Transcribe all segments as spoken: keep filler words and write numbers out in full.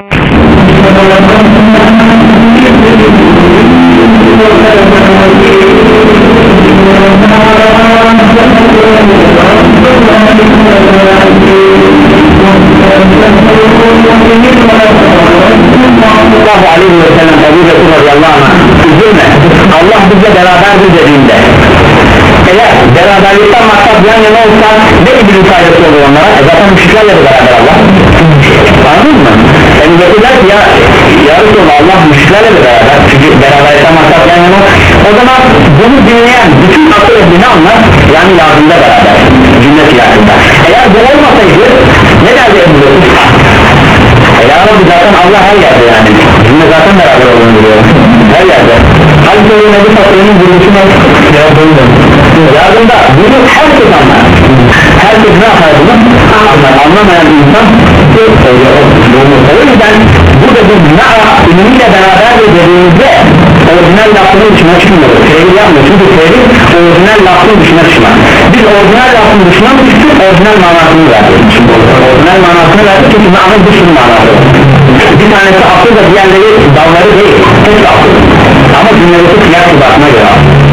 Allahu aleyhi ve sellem Ebu Bekir radıyallahu anh üzülme, Allah bizle beraberdir dediğinde eğer beraberlikten maksat yan yana olsa ne gibi bir faydası olur onlara? E zaten müşriklerle de beraber Allah, anladın mı? Ebu Bekir der ki ya yarısı olur, Allah müşriklerle de beraber, çünkü beraberlikten maksat yan yana. O zaman bunu dinleyen bütün akıl ehli ne anlar? Yani lazımda beraber, cümle silahında. Eğer bu olmasaydı ne derdi Ebu Bekir? Ya Rabbi zaten Allah her yerde, yani cümle zaten beraber olduğunu biliyor, her yerde. Halbuki o Nebi Fatih'in vuruşuna yardımda bunu herkes anlar. Herkes ne yapar bunu? Anlar. Anlamayan insan yok oluyor. O yüzden burada biz na'a ilmiyle beraber dediğimizde orijinal lafının dışına çıkmıyoruz. Tevhid yapmıyoruz, çünkü tevhid orijinal lafının dışına çıkmaz. Biz orijinal lafının dışına mı çıktık, orijinal manasını verdik. Orijinal manasını verdik çünkü na'nın dışının manası. Bir tanesi akıl da diğerleri dalları değil, tek akıl. Ama cümlesi kıyak kıbatına göre.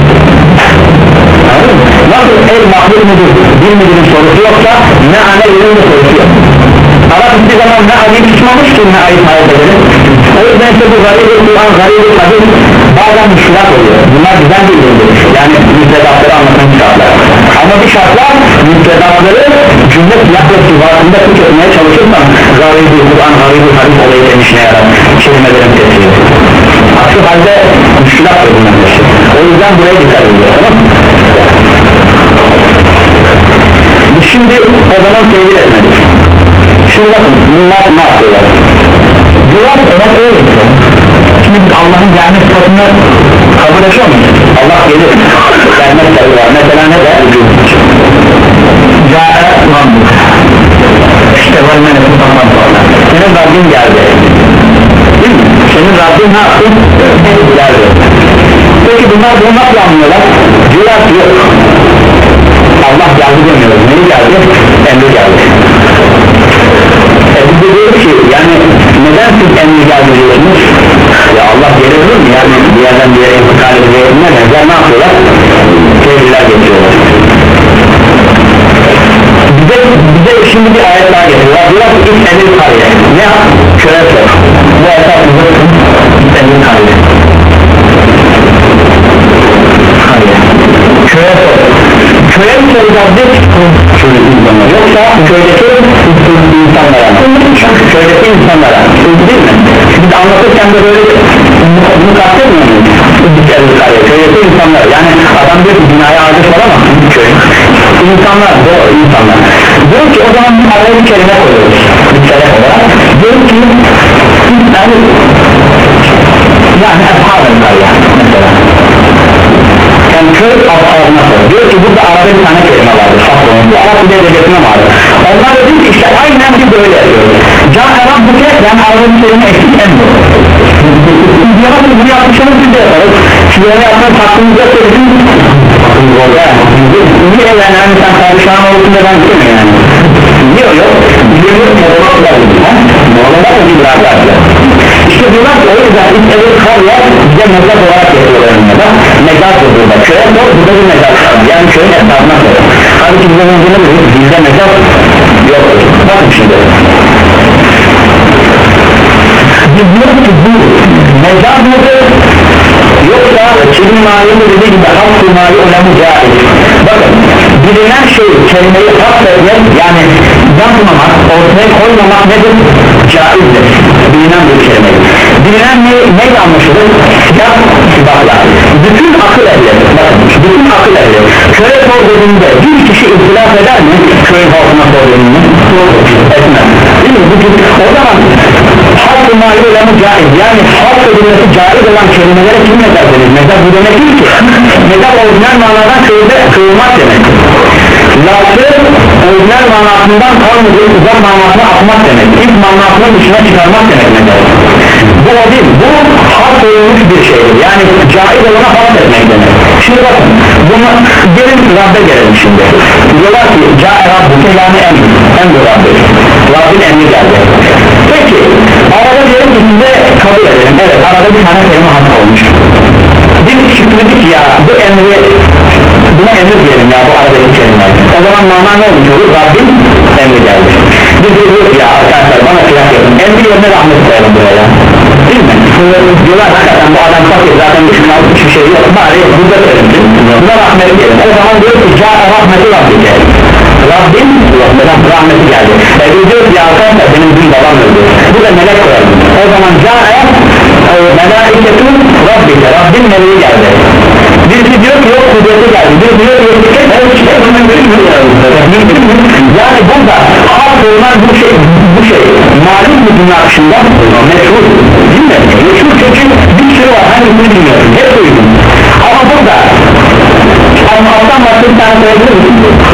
Nasıl el mahluk mudur, bir müdürün sorusu yoksa ne ana yerin de sorusu yok. Allah hiçbir zaman ne ayı tutmamış ki ne ayı tarif edelim. O yüzden işte bu garip-i Kur'an, garip-i hadis bazen müşkilat oluyor. Bunlar güzel bir üründür, yani müfredatları anlatan kitaplar. Ama bir şartlar müfredatları cümle silah ve sivatında tut etmeye çalışırsan garip-i Kur'an, garip-i hadis olayı senin işine yarar, kelimelerin tesiri. Aksi halde müşkilat da bunlar. O yüzden buraya dikkat ediyor, tamam mı? Biz şimdi o zaman tevhid etmedik. Şimdi bakın bunlar ne yapıyorlar? Diyorlar evet öyle. Şimdi biz Allah'ın gelme sıfatını kabul ediyor muyuz? Allah gelir, gelme sıfatı var. Mesela ne der? Câe Rabbuk. İşte var menefin tamam sonra. Senin Rabbin geldi. Değil mi? Senin Rabbin ne yaptı? Geldi. Peki bunlar bunu nasıl anlıyorlar? Diyorlar ki yok, Allah geldi demiyoruz. Neyi geldi? Emri geldi. E biz de diyoruz ki yani neden siz emri geldi diyorsunuz? Ya Allah gelir mi? Yani bir yerden bir yere intikal edilenler ne yapıyorlar? Tevhiler getiriyorlar. Bize, bize şimdi bir ayet daha getiriyorlar. Diyorlar ki ilk emir kariye. Ne yap? Köre sor. Bu esas bizim ilk emir kariye. Köye sor. Köye mi soracağız biz? Yoksa köydeki insanlara, köydeki insanlara, değil mi? Biz anlatırken de böyle bunu kastetmiyor muyuz? Köydeki insanlar, yani adam diyor ki binaya ağacı soramazsın köy. İnsanlar, doğru insanlar. Diyor ki o zaman bir araya bir kelime koyuyoruz, bir kelime olarak. Diyor ki yani yani ashab-ı yani mesela. Yani köy ağzına koyuyor. Diyor ki burada Arap'ta bir tane kelime vardır, bu Arap bir de edebiyatına vardır. Onlar da diyor ki işte aynen biz böyle yapıyoruz. Can Arap bu kez yani Arap'ın kelime eksik en doğru. Biz yaparız, bunu yapmışsınız biz de yaparız. Siz öyle yapmanız hakkınızda söylediniz. Hakkınız orada yani. Niye yani hani sen kardeşlerim olsun da ben istemiyorum yani. Niye o yok? Biliyor musun? Normalde da bir bıraklar. İşte diyorlar ki o yüzden ilk evet kar yer bize mezar olarak yapıyorlar önüne. Mezar burada, köye sor, burada bir mezar kaldı. Yani köyün etrafına sor. Halbuki bize önce ne dedik? Bizde mezar yok. Bakın şimdi. Biz diyoruz ki bu mezar mıdır? Yoksa kimin malini dediği gibi hak mali olanı caiz. Bakın bilinen şey kelimeyi hak etmek yani yapmamak, ortaya koymamak nedir? Caizdir. Bilinen bir kelime. Bilinen ne, neyle anlaşılır? Siyah sibahla. Bütün akıl ehli, bütün akıl ehli köye sor dediğinde bir kişi ihtilaf eder mi? Köyün halkına sor dediğinde etmez. Değil mi? O zaman halk-ı mali olanı caiz. Yani halk edilmesi caiz olan kelimelere kim mezar denir? Mezar bu demek değil ki. Mezar orijinal manadan köyde kıyılmak demek. Lafı orijinal manasından kalmadığı uzak manasına atmak demek. İlk manasının dışına çıkarmak demek mezar. Bu o değil. Bu halk edilmiş bir şeydir. Yani caiz olana halk etmek demek. Şimdi bakın. Bunu gelin Rabbe gelelim şimdi. Diyorlar ki Câe Rabbuk yani emri. Emri Rabbi. Rabbin emri geldi. Peki. Arada bir tane kelime hata olmuş. Biz çıktık ya bu emri, buna emir diyelim ya bu aradaki kelime. O zaman mana ne olmuş olur? Rabbim emri geldi. Biz diyoruz ya arkadaşlar bana kıyak yapın, emri yerine rahmet koyalım buraya, değil mi? Diyorlar hakikaten bu adam fakir, zaten düşünün altı hiçbir şey yok, bari burada söylesin, buna rahmet diyelim. O zaman diyor ki ca rahmeti Rabbike, Rabbim rahmeti geldi. E biz diyoruz ya arkadaşlar benim dün babam öldü, bu da melek koyalım. O zaman ca melaiketun Rabbike, Rabbim meleği geldi. Birisi diyor ki yok kudreti geldi, birisi diyor ki yok mümkün mü? Yani burada halk olunan bu şey, bu şey malum bir dünya akışında meşhur değil mi? Meşhur çünkü bir sürü var, hangisini bilmiyorsun, hep duydum. Ama burada ama alttan başka bir tane koyabilir misin?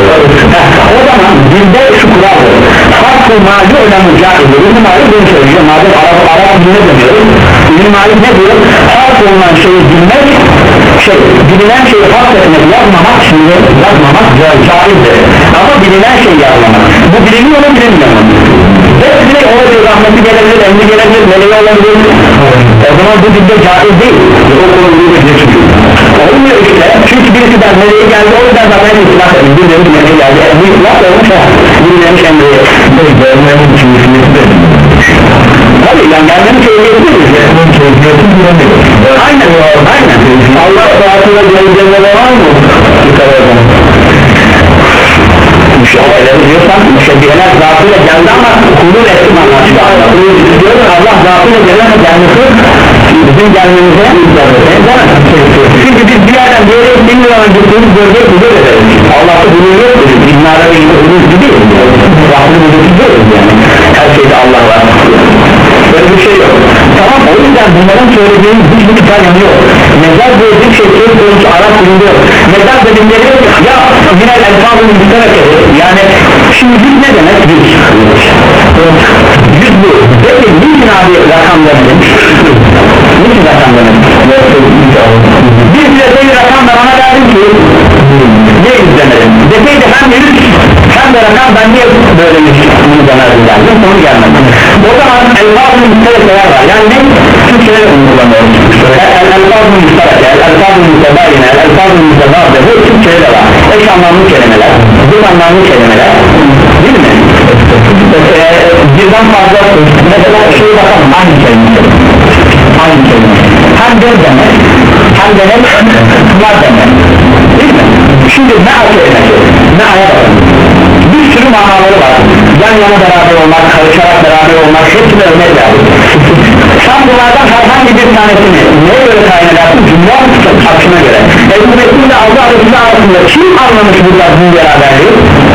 O zaman bizde şu kuraldır, halk-ı mali önemli caidir. İlim mali bunu söylüyor, madem Arap, Arap diline dönüyoruz. İlim mali ne diyor? Halk olunan şeyi bilmek, şey, bilinen şeyi halk etmek, yazmamak, şimdi yazmamak caizdir. Ama bilinen şeyi yazmamak, bu biliniyor mu bilinmiyor mu? Hepsine olabilir, rahmeti gelebilir, emri gelebilir, meleği olabilir. O zaman bu dilde caiz değil. O konuluyor çünkü. Olmuyor işte, çünkü birisi de meleği geldi, o yüzden zaten itilaf edin. Birileri meleği geldi, bu itilaf olmuş ha. Birilerinin emri. Görmenin keyfiyeti de. Tabii yani gelmenin keyfiyeti de. Gelmenin keyfiyeti bilemiyor. Aynen, aynen. Allah saatinde geleceğine var mı? Dikkat edin. Müşahederleri diyorsan müşebbiheler zatıyla geldi ama kulun eski manasıyla diyorlar Allah zatıyla gelene gelmesi bizim gelmemize çünkü biz bir yerden bir yere bilmiyor önce kulun bölgeye kulun ederiz Allah'ta bunun yok dedi dinlere ve kulun gibi Rabbini buluşturuyoruz yani her şeyde Allah var böyle bir şey yok tamam o yüzden bunların söylediğimiz hiçbir tutar yanı yok mezar böyle bir şey söz konusu Arap dilinde yok mezar dedikleri ya yine elfabını biterek yani şimdi yüz ne demek yüz yüz bu peki niçin abi rakam demedim niçin rakam demedim bir size bir rakam da bana derdim ki ne yüz demedim deseydi hem yüz hem de rakam ben niye böyle yüz bunu demedim derdim sonu gelmedi o zaman elfabını biterek var yani ne Türkçe'de kullanıyoruz el-elfabını biterek el-elfabını mütebayine el-elfabını mütebayine bu Türkçe'de de var eş anlamlı kelimeler bir anlamlı kelimeler değil mi? Ee, birden fazla mesela şeye bakalım aynı kelime aynı kelime hem de demek hem de ne var demek değil mi? Şimdi ne kelimesi ne aya bakalım bir sürü manaları var yan yana beraber olmak karışarak beraber olmak hepsini örnek lazım sen bunlardan herhangi bir tanesini neye göre tayin edersin cümle akışına göre Ebu Bekir'in de Allah arasında arasında kim anlamış burada bu beraberliği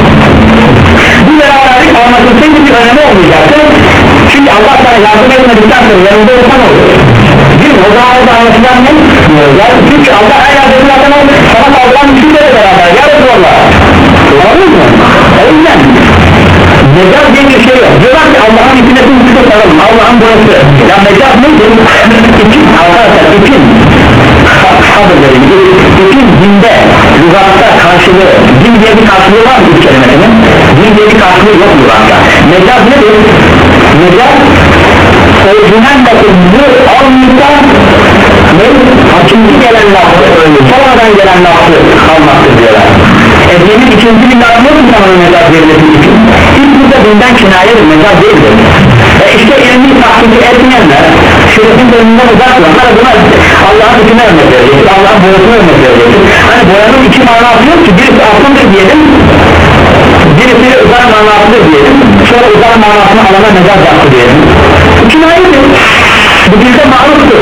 bu beraberlik anlatılsaydı bir önemi olmayacaktı çünkü Allah sana yardım etmedikten sonra yanında olsan olur değil mi? O zaman orada anlatılan ne? Yani çünkü Allah her yerde zaten sana kaldıran üçüyle de beraber ya Resulallah anladın mı? O yüzden mecaz diye bir şey yok diyorlar ki Allah'ın ipine tüm saralım Allah'ın burası ya mecaz nedir? İpin arkadaşlar ipin sabırları ipin dinde lügatta karşılığı din diye bir karşılığı var mı bu kelimesinin? Din diye bir karşılığı yok lügatta mecaz nedir? Mecaz orijinal bakımlı almışsa ne? Hakimci gelen lafı sonradan gelen lafı kalmaktır diyorlar Edenin ikinci bir lafı yok mu sana mecaz verilmesi için? İlk burada dinden kinayedir mecaz değildir e işte ilmi tahkiki etmeyenler şerefin bölümünden uzak duranlar buna Allah'ın içine örnek verecektir Allah'ın boyasına örnek verecektir hani boyanın iki manası yok ki birisi aslındır diyelim birisi uzak manasıdır diyelim sonra uzak manasını alana mecaz yaptı diyelim kinayedir bu dilde maruftur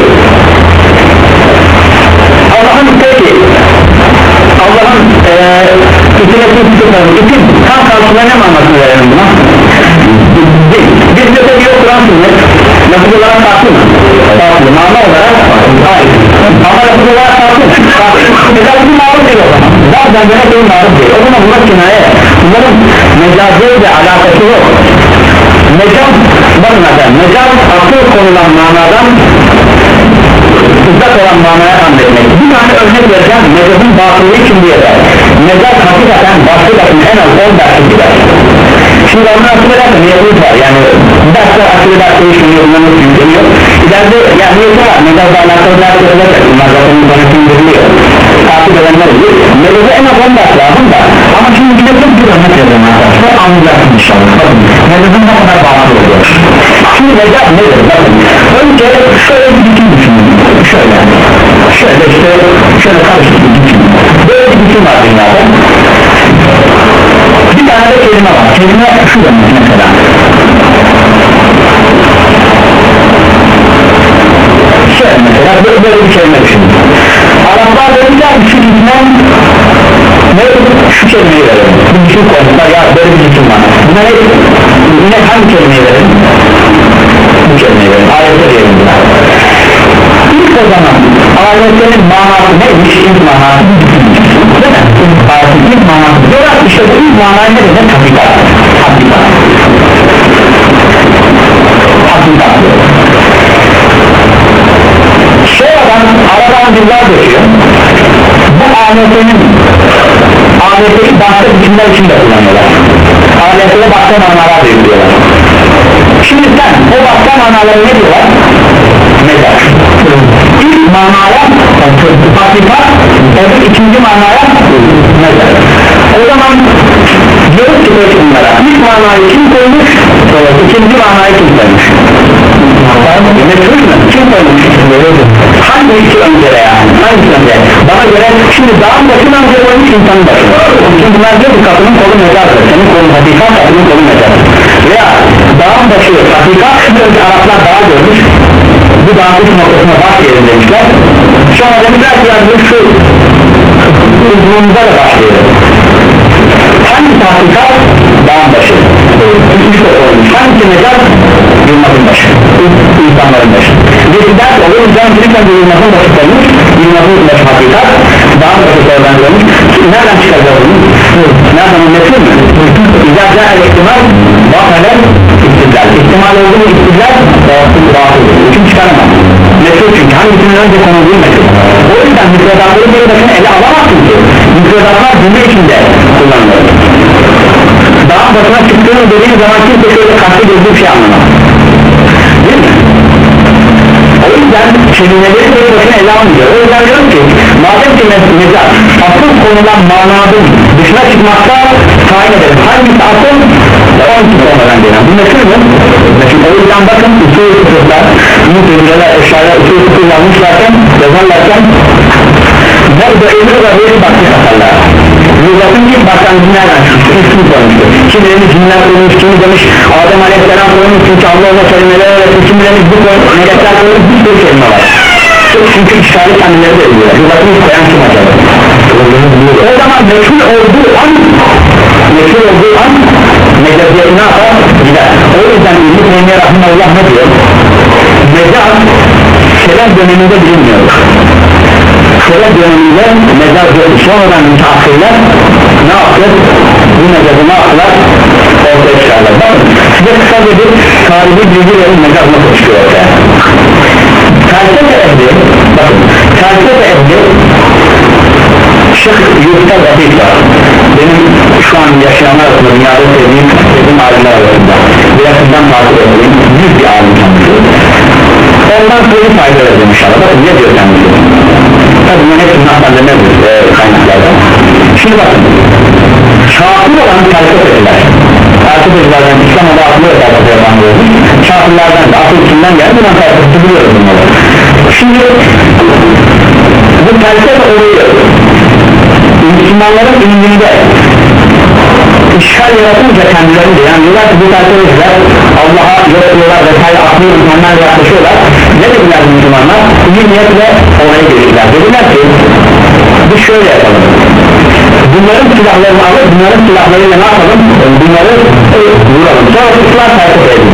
Allah'ın peki Allah'ın itilesini tutuyorsanız itil tam karşılığına ne manasını verelim buna? Biz de tabi yok Kur'an sünnet lafız olarak farklı mı? Farklı, mana olarak hayır ama lafız olarak farklı mı? Mesela bu maruf değil o zaman zaten gene bir maruf değil o zaman bunlar kinaye bunların mecazıyla alakası yok mecaz bakın zaten mecaz akıl konulan manadan uzak olan manaya anlayacak bir tane örnek vereceğim mecazın batıllığı kim diye der mecaz hakikaten başlı başına en az on dersi gider şimdi ondan akıl ederse niyetimiz var yani dersler akıl ederse işiniyor bunların yükleniyor ileride yani niyeti var mecaz takip edilecek bunlar zaten internet indiriliyor takip edenler olur meleze en az on ders lazım da ama şimdi bir de çok bir örnek yazın arkadaşlar anlayacaksın inşallah bakın melezin ne kadar bağlı oluyor şimdi mecaz nedir bakın önce şöyle bir bütün düşünün şöyle şöyle işte şöyle karışık bir bütün böyle bir bütün var dünyada bir tane de kelime var kelime şu demek mesela şöyle mesela böyle, böyle bir kelime düşünün Araplar demişler ki şu bütünden ne şu kelimeyi verelim bu bütün koymuşlar ya böyle bir bütün var buna ne, ne hangi kelimeyi verelim bu kelimeyi verelim ayette diyelim buna ilk o zaman ayetlerin manası neymiş ilk manası değil mi? Ayetin ilk manası diyorlar işte bu ilk manayı ne demek hakikat hakikat hakikat sonradan aradan yıllar geçiyor bu ayetin ayetleri başka bütünler için de kullanıyorlar ayetlere başka manalar veriyorlar şimdi sen o başka manaları ne diyorlar? Mezar ilk manaya hakikat evet ikinci manaya mezar o zaman diyoruz ki böyle bunlara ilk manayı kim koymuş ikinci manayı kim koymuş kim koymuş hangisi önce yani hangisi önce bana göre şimdi dağın başına önce koymuş insanın başına çünkü bunlar diyor ki kapının kolu mezardır senin kolun hakikat kapının kolu mezardır veya dağın başı hakikat önce Araplar dağı görmüş bu dağın üst noktasına baş yerin demişler sonra demişler ki yani şu uzunluğunda da başlayalım hangisi hakikat dağın başı üst olmuş hangisi mezar yılmazın başı insanların başı dediler ki olur canım bilirken de yılmazın başı olmuş yılmazın başı hakikat dağın başı oradan olmuş nereden çıkacağız bunu nereden anlatıyor mu İzâ el-ihtimal bakalen istidlal ihtimal oldu mu istidlal batıl hüküm çıkaramaz meşhur çünkü hangisinin önce konulduğu meşhur o yüzden müfredatları bir başına ele alamazsın ki müfredatlar cümle içinde kullanılır dağın başına çıktığını dediği zaman kimse şöyle kalpte gözü bir şey anlamaz değil mi? O yüzden kelimeleri bir başına ele almıyor o yüzden diyorum ki madem ki mezar asıl konulan mananın dışına çıkmakta tayin edelim hangisi asıl on iki sonradan gelen bu meşhur mu? meşhur o yüzden bakın usul fıkıhlar müdürler eşyaya usul fıkıh yazmışlarken yazarlarken nerede emir ve böyle bakmış atarlar Lügatın ilk başlangıcı nereden çıkmıştır? İsmi koymuştur kimilerini cinler koymuş, kimi demiş Adem Aleyhisselam koymuş çünkü Allah ona kelimeler öğretti kimilerini bu koymuş, melekler koymuş bir sürü kelime var çünkü işgali kendileri de ediyor Lügatın ilk koyan kim acaba? O zaman meşhur olduğu an meşhur olduğu an mecaziyeti ne yapar? Gider o yüzden İbn-i Teymiye Rahimahullah ne diyor? Mecaz selam döneminde bilinmiyor Şöyle döneminde mezar yoktu sonradan müteakhirler ne yaptı? Bu mezarı ne yaptılar? Ortaya çıkarlar bakın size kısaca bir tarihi bilgi verin mezar nasıl çıkıyor ortaya felsefe ehli bakın felsefe ehli Şeyh Yusuf Rafiq var benim şu an yaşayanlar arasında dünyada sevdiğim sevdiğim alimler arasında bir yakından takip edeyim büyük bir alim kendisi ondan sonra fayda vereceğim inşallah bakın ne diyor kendisi tabi bunun hepsinin hakkında nedir e, kaynaklarda şimdi bakın şafir olan felsefeciler felsefecilerden İslam adı atılıyor felsefe yapan olmuş şafirlerden de asıl içinden geldi bundan felsefesi biliyoruz bunları şimdi bu felsefe oluyor Müslümanların ilminde işgal yaratınca kendilerinde yani diyorlar ki bu felsefeciler Allah'a yok diyorlar vesaire aklı insanlar yaklaşıyorlar ne dediler Müslümanlar iyi niyetle oraya geçtiler dediler ki biz şöyle yapalım bunların silahlarını alıp bunların silahlarıyla ne yapalım bunları vuralım sonra ıslah felsefe edin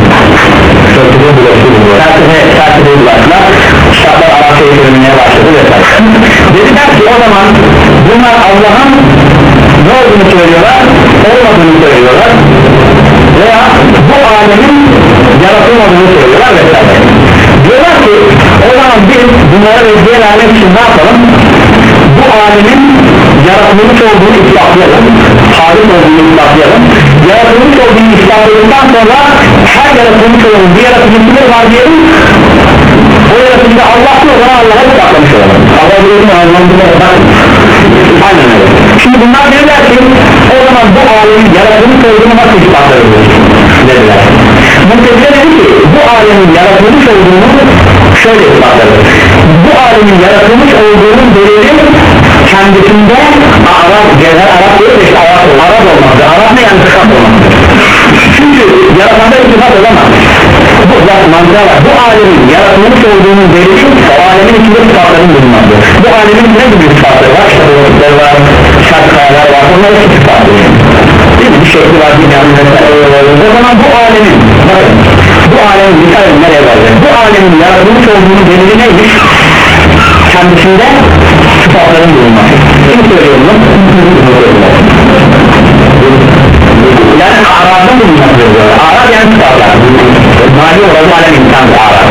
felsefe felsefe bulaştılar kitaplar Arapça'yı söylemeye başladı vesaire dediler ki o zaman bunlar Allah'ın ne olduğunu söylüyorlar olmadığını söylüyorlar veya bu alemin yaratılmadığını söylüyorlar vesaire diyorlar ki o zaman biz bunlara reddiye vermek için ne yapalım bu alemin yaratılmış olduğunu ispatlayalım hadis olduğunu ispatlayalım yaratılmış olduğunu ispatladıktan sonra her yaratılmış olduğunu bir yaratıcısıdır var diyelim o yaratıcı Allah'ın o zaman Allah'a ispatlayalım bak aynen öyle. Şimdi bunlar dediler ki o zaman bu alemin yaratılmış olduğunu nasıl ispatlarız dediler. Muhtezile dedi ki bu alemin yaratılmış olduğunu şöyle ispatlarız. Bu alemin yaratılmış olduğunun delili kendisinde Arap, Cevher Arap değil de işte Arap, Arap olmazdı. Arap ne yani sıfat olmazdı. Çünkü yaratanda sıfat olamaz. Bu zaten mantığa var. Bu alemin yaratılmış olduğunun delili o alemin içinde sıfatların bulunması. Bu alemin ne gibi sıfatları var? İşte bollukları var, şart kayalar var. Onlar hepsi sıfatları. Bir şekli var, bir yanı vesaire. O zaman bu alemin bakın, bu alemin bir tane nereye varacak? Bu alemin yaratılmış olduğunun delili neymiş? Kendisinde sıfatların bulunması. Kim söylüyor bunu? Yani Arap'ın bulunması diyor. Arap yani sıfatlar. Mali olan alem insandır Arap.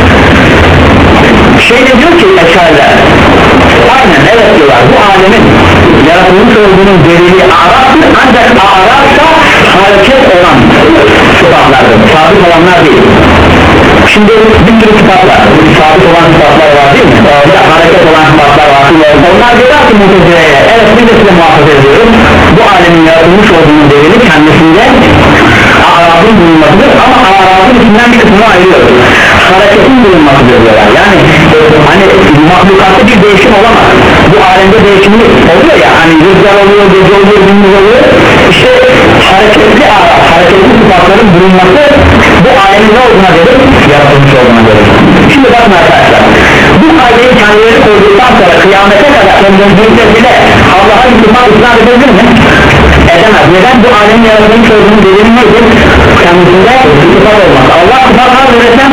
Şey de diyor ki eşariler, aynen evet diyorlar, bu alemin yaratılmış olduğunun delili Arap'tır, ancak Arap'ta hareket olan sıfatlardır, sabit olanlar değil. Şimdi bir sürü sıfatlar, sabit olan sıfatlar var değil mi? Ya hareket olan sıfatlar var. Onlar diyorlar ki Mutezile'ye, evet biz de size muhafaza ediyoruz, bu alemin yaratılmış olduğunun delili kendisinde Arap'ın bulunmasıdır ama Arap'ın içinden bir kısmını ayırıyoruz. Hareketin bulunmasıdır diyorlar. Yani hani mahlukatta bir değişim olamaz. Bu alemde değişimli oluyor ya, hani rüzgar oluyor, gece oluyor, gündüz oluyor. İşte hareketli Arap, hareketli sıfatların bulunması bu alemin ne olduğuna gelir? Yaratılmış olduğuna gelir. Şimdi bakın arkadaşlar, bu kaydeyi kendileri koyduktan sonra kıyamete kadar kendimizde bile Allah'a iman isnat edebilir mi? Edemez. Neden? Bu alemin yaratılmış olduğunu dediğim nedir? Kendisinde sıfat olmaz. Allah sıfat var üreten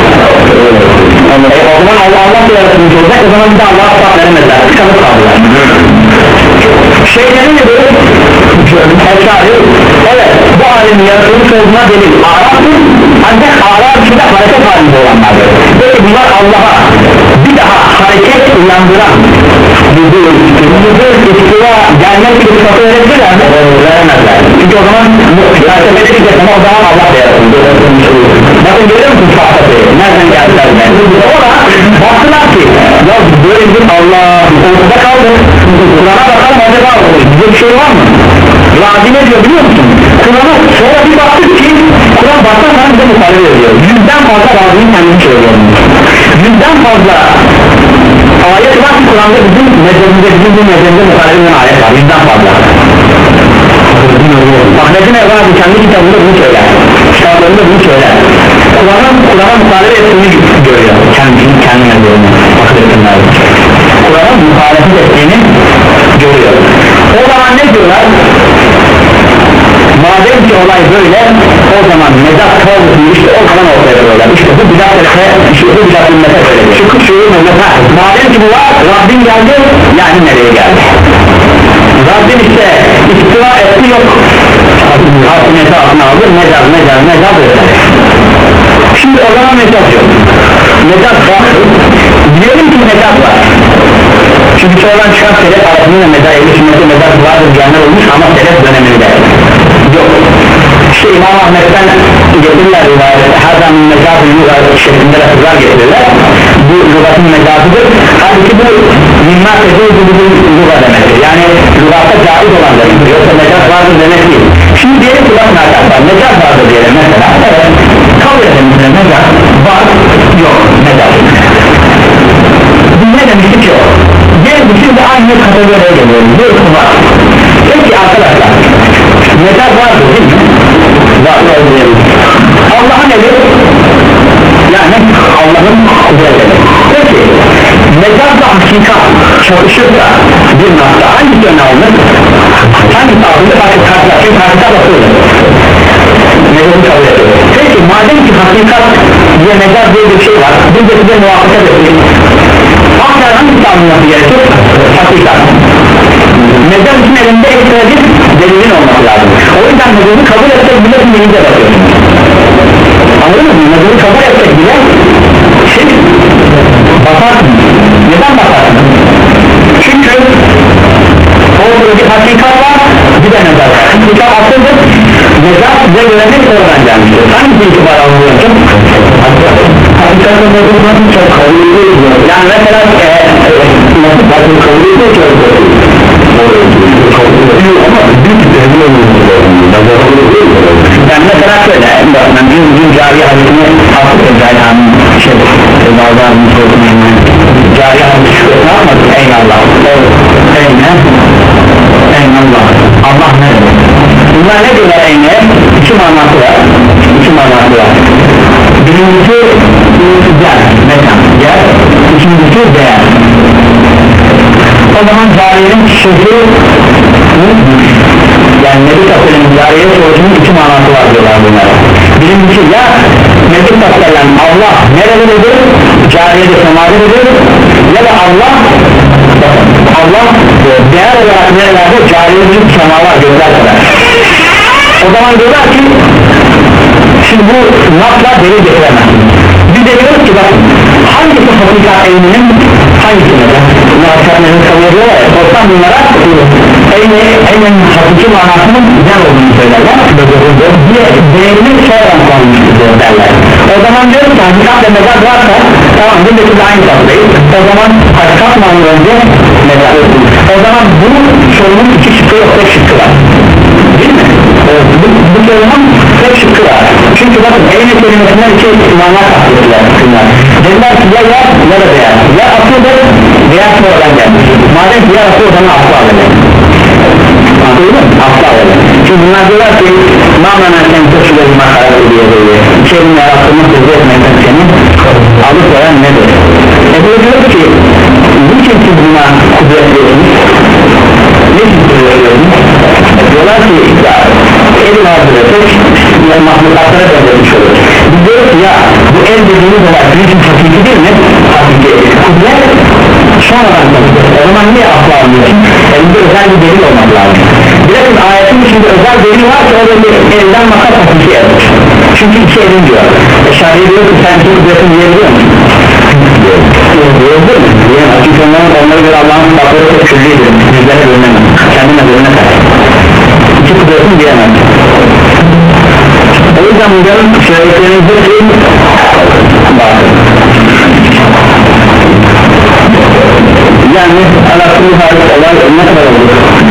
e, o zaman Allah Allah da yaratılmış olacak, o zaman bir de Allah'a sıfat veremezler. Tıkanıp kaldılar. Şeyleri nedir? Eşari, evet bu alemin yaratılmış olduğuna delil Arap'tır, ancak Arap içinde hareket halinde olanlardır. Peki bunlar Allah'a bir daha hareket uyandıran nüzul, istiva, gelmek gibi sıfatı verebilirler mi? Veremezler. Çünkü o zaman felsefede diyecek ama o zaman Allah da yaratıldı. Bakın görüyor musun felsefeyi? Nereden geldiler? Sonra baktılar ki ya böyle bir Allah ortada kaldı. Kur'an'a bakalım acaba bize bir şey var mı? Razi ne diyor biliyor musun? Kur'an'a sonra bir baktık ki Kur'an baktan bize muhalefet ediyor. Yüzden fazla Razi'nin kendini söylüyor. Yüzden fazla ayet var ki Kur'an'da bizim mezhebimizde, bizim bu mezhebimizde muhalefet eden ayet var. Yüzden fazla. Ahmet'in Evrazi kendi kitabında bunu söyler. Kitaplarında bunu söyler. Kur'an'ın Kur'an'a muhalefet ettiğini görüyor. Kendi, kendi mezhebini. Kur'an'a muhalefet ettiğini görüyor. O zaman ne diyorlar? Madem ki olay böyle, o zaman mezat kavlusu işte o zaman ortaya koyuyorlar. İşte bu bidat-ı işte bu bidat-ı ümmet öyle. Çünkü şuur mezata, madem ki bu var, Rabbim geldi, yani nereye geldi? Rabbim işte istiva etti yok. Hakimiyeti altına aldı, mezat, mezat, mezat öyle. Şimdi o zaman mezat yok. Mezat var. Diyelim ki mezat var. Çünkü sonradan çıkan selef arasında mezar evi sünneti mezar vardır diyenler olmuş ama selef döneminde yok. İşte İmam Ahmet'ten getirirler rivayet, her zaman mezar-ı yuvar şeklinde lafızlar getirirler. Bu lügatın mezarıdır. Halbuki bu mimmâ tezeydi bu lügat demektir. Yani lügatta caiz olan demektir. Yoksa mezar vardır demek değil. Şimdi diyelim ki bakın arkadaşlar, mezar vardır diyelim mesela. Evet, kabul edelim mezar var, yok mezar. Bu ne demiştik ki o? Diyelim ki şimdi aynı kategoriye geliyoruz. Bir konu var. Peki arkadaşlar, mezar vardır değil mi? Var. Allah'ın evi, yani Allah'ın kudreti. Peki, mezarla hakikat çalışırsa bir nokta hangisi öne alınır? Hangisi alınır? Hakikatla, çünkü hakikat asılır. Mezarı kabul ediyor. Peki, madem ki hakikat diye mezar diye bir şey var, biz de size muhafaza edelim. Akşam hangisi alınması gerekir? Hakikat. Mezar için elinde ekstra bir delilin olması lazım. O yüzden mezarı kabul etsek bile dinleyince bakıyorsunuz. Anladın mı? Mezarı kabul etsek bile siz bakarsınız. Neden bakarsınız? Çünkü orada bir hakikat var, bir de mezar var. Hakikat asıldır, mezar size göre ne sonradan gelmiştir. Hangisi itibar alınıyorsun? Hakikat hakikaten nasıl çok kabul ediyoruz yani mesela nasıl bakın kabul ediyor ki ama büyük bir tehdit yani mesela şöyle ben gün gün cari hadisini hafif Zayhan'ın şey Zayhan'ın cari hadisi ne yapmadı eyvallah eyvallah eyvallah Allah nerede bunlar ne diyorlar eyvallah iki manası var iki manası var birincisi gel mekan gel ikincisi değer o zaman cariyenin kişisi yani Nebi Tasarım cariye sorusunun iki manası var diyorlar bunlara birincisi ya Nebi Tasarım Allah nerededir cariyede semadedir ya da Allah Allah değer olarak nerelerde cariyenin semalar gökler kadar o zaman diyorlar ki şimdi bu nasla delil getiremezsiniz biz de diyoruz ki bakın hangisi hakikat eğiminin hangisi mesela bunlar hakikatlerini kabul ediyorlar ya sorsan bunlara eğiminin hakiki manasının güzel olduğunu söylerler diye değerinin sonradan konmuştur derler o zaman diyoruz ki hakikat ve mezar varsa tamam biz de siz aynı tatlıyız o zaman hakikat manası önce mezar o zaman bu sorunun iki şıkkı yok tek şıkkı var değil mi? bu, bu sorunun tek şıkkı var çünkü bakın eline kelimesinden iki mana kaptırdılar dediler ki ya ya ya da değer ya asıldır veya sonradan gelmiş madem ki ya asıl o zaman asıl alacak anladın mı? asıl alacak çünkü bunlar diyorlar ki mağmana sen koşuları makaratı diye böyle kelime yarattığını sözü etmekten senin alıp veren nedir? e böyle diyor ki niçin siz buna kudret veriyorsunuz? niçin kudret veriyorsunuz? diyorlar ki ya el vardır tek ya mahlukatlara benzetmiş olur biz diyoruz ki ya bu el dediğimiz olay bizim hakiki değil mi? hakiki kudret sonradan konuşuyor o zaman niye asla almıyorsun? elinde özel bir delil olmak lazım bilesin ayetin içinde özel delil varsa o da bir elden makas hakiki el çünkü iki elin diyor eşari diyor ki sen iki kudretin diyebiliyor musun? diyebilir mi? diyemez çünkü onların onlara göre Allah'ın sıfatları çok küllüydür bizlere görünemez kendine görünemez iki kudretin diyemez o yüzden bunların söylediklerinizi bakın yani alakalı hali olay ne kadar olur?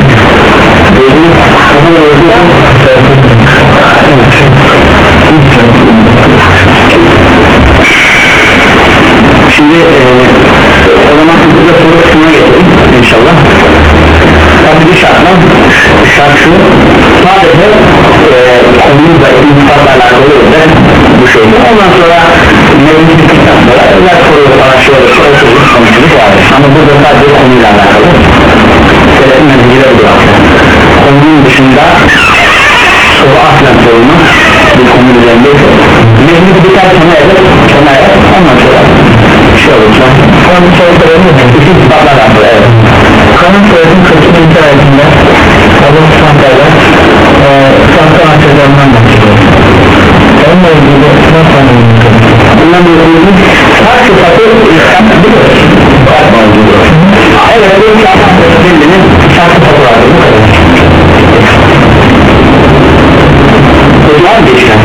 Şimdi e, o zaman hızlıca soru kısmına geçelim inşallah tabi bir şartla şart şu sadece e, konuyla ilgifatla alakalı olacak bu şeyde ondan sonra mevcut bittikten sonra özel soruyu falan şöyle şöyle şöyle konuşuruz vardır ama burada sadece konuyla alakalı sebebin mevzileri bırakıyor konunun dışında soru aslen sorunu bir konu üzerinde mevcut biter sona edip sona edip ondan sonra şey olursa konu soruları mı? bütün sıfatla alakalı evet kanun sorusunun kırkıncı ayetinde Allah sıfatlarla sıfatlar açılarından bahsediyor onunla ilgili nasıl anlayabilir? bundan ilgili sıfat sıfatı İslam'da sıfat mevzudu evet bu bildiğiniz sıfat sıfatı vardır bu kadar var mı işte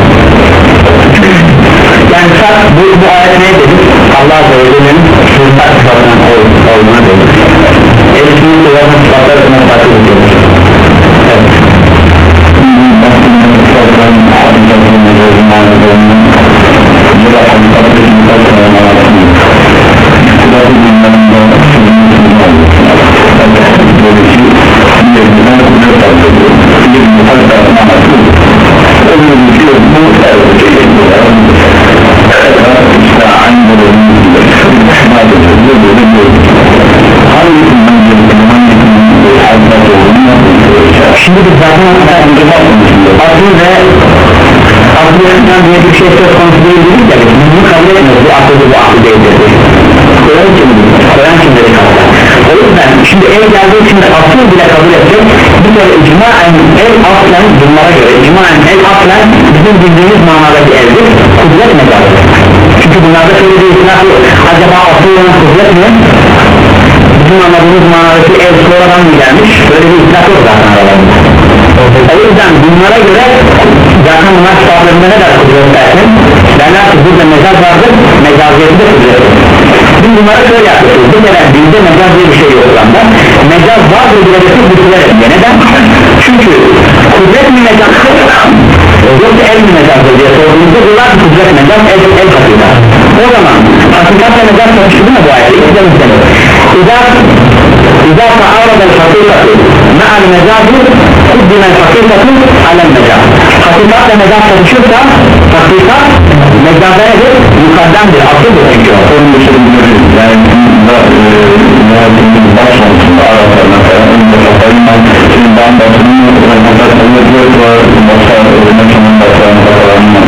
yani sıfat bu, bu ayet ne dedik? Allah Azze ve Celle'nin sıfat sıfatından olduğuna dedik elisinin sıfatının sıfatlarına takip ediyoruz evet şimdi biz zaten akıl ve akıl diye bir şey söz konusu değil dedik ya biz bunu kabul etmiyoruz bu akıllı bu akıl değildir Kur'an kim? Kur'an kim dedi kabul o yüzden şimdi el geldiği için akıl bile kabul edecek bir kere icmaen el aslen bunlara göre icmaen el aslen bizim bildiğimiz manadaki eldir kudret mezarıdır çünkü bunlarda şöyle bir itiraf yok acaba asıl olan kudret mi? bizim anladığımız manadaki el sonradan mı gelmiş böyle bir itiraf yok zaten aralarında o yüzden bunlara göre zaten bunlar kitaplarında ne der kudret dersin derler ki burada mecaz vardır, mecaziyeti de kudrettir. Biz bunları şöyle yapıyoruz, bu kadar dilde mecaz diye bir şey yok da mecaz vardır kudrettir bütüler ediyor. Neden? Çünkü kudret mi mecazdır yoksa el mi mecazdır diye sorduğumuzda bunlar kudret mecaz, el, el hakikat. O zaman hakikatle mecaz çalıştırdı mı bu ayette? İkiden istenir. İzâ İzâ ta'arada hakikatı me'al mecazı kuddimel hakikatı alel mecaz. Hakikatle mecaz çalışırsa hakikat mecazda nedir? Yukarıdandır, asıldır çünkü o. Onun dışında görürüz. Yani muhabbetinin başlamasında aralarına kadar önünde kapayınla şimdi ben batının muhabbetinde diyor ki başlar ölüme sonun başlarına kapalarının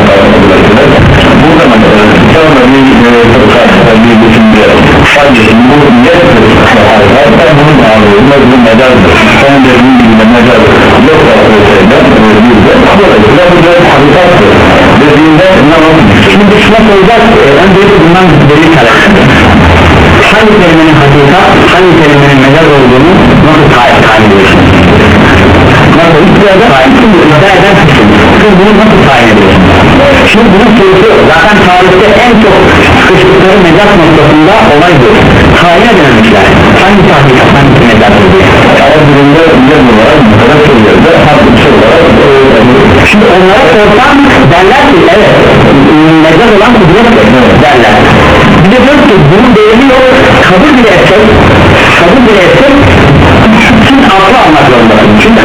burada mesela sonra bir karşıda bir düşünce sadece bu niyettir hatta bunun ağırlığında bu mecazdır son dediğim gibi mecaz yok olsaydı bir de böylelikle bu da hakikattır dediğinde ne olur? Şimdi şuna soracağız öncelikle bundan delil talep hangi kelimenin hakikat hangi kelimenin mecaz olduğunu nasıl tayin ediyorsunuz? Nasıl? İstiyorda şimdi iddia eden kısım siz bunu nasıl tayin ediyorsunuz? Şimdi bunun sorusu zaten tarihte en çok sıkıştıkları mecaz noktasında olaydır tayin edememişler hangi hakikat hangisi mecazdır diye ama durumda ne olarak mesela söylüyordu haklısı olarak şimdi onlara sorsam derler ki evet mecaz olan kudrettir derler bir de diyor ki bunun değeri yok kabul bile etsek kabul bile etsek tüm aklı almak zorundasın çünkü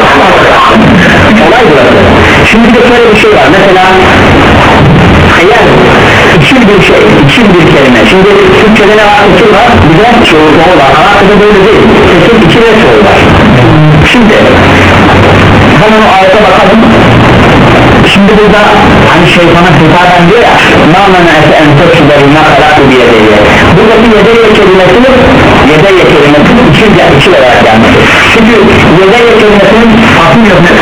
olay burası şimdi bir de şöyle bir şey var mesela eğer içil bir şey içil bir kelime şimdi Türkçe'de ne var içil var bir de çoğu var Arapçada böyle değil kesin içil ve çoğu var şimdi hemen o ayete bakalım şimdi burada hani şeytana hitaben diyor ya mâmena ese entesüde bilmâ kalâkı bir yedeyye buradaki yedeyye kelimesi yedeyye kelimesi içil, içil olarak gelmiştir çünkü yedeyye kelimesinin asıl yönü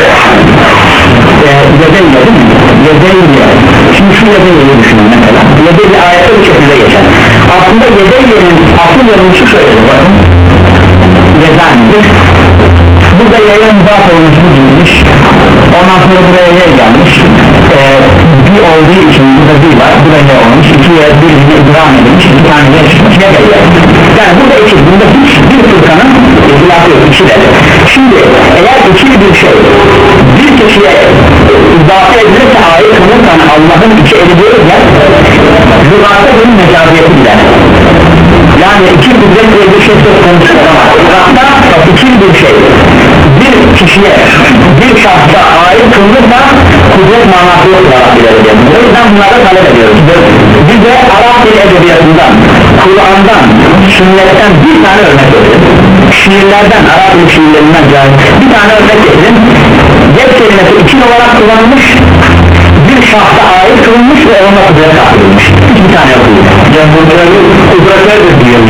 yedeyye değil mi? Yedeyye şimdi şu yedeyye'yi düşünün mesela yedeyye ayette bu şekilde geçer aslında yedeyye'nin asıl yönü şu şöyledir bakın yedeyye'dir burada yayın muzaf olmuş bu girmiş ondan sonra buraya yer gelmiş ee, bir olduğu için burada bir var buraya olmuş ikiye birbirine idram edilmiş iki tane yer çıkmış ne geliyor yani burada iki bunda hiç bir fırkanın ihtilafı yok iki de şimdi eğer iki bir şey bir kişiye izafe edilirse ait kılırsan Allah'ın iki eli diyoruz ya lügatta bunun mecaziyeti gider yani iki kudret diye bir şey söz konusu olamaz lügatta iki bir şey bir kişiye bir şahsa ait kılırsa kudret manası yok Arap dil edebiyatında o yüzden bunları talep ediyoruz bir de Arap dil edebiyatından Kur'an'dan sünnetten bir tane örnek getirin şiirlerden Arap dil şiirlerinden bir tane örnek getirin yed kelimesi için olarak kullanılmış bir şahsa ait kılınmış ve onunla kudret kaldırılmış hiçbir tane yok yani bunları kudretlerdir diyelim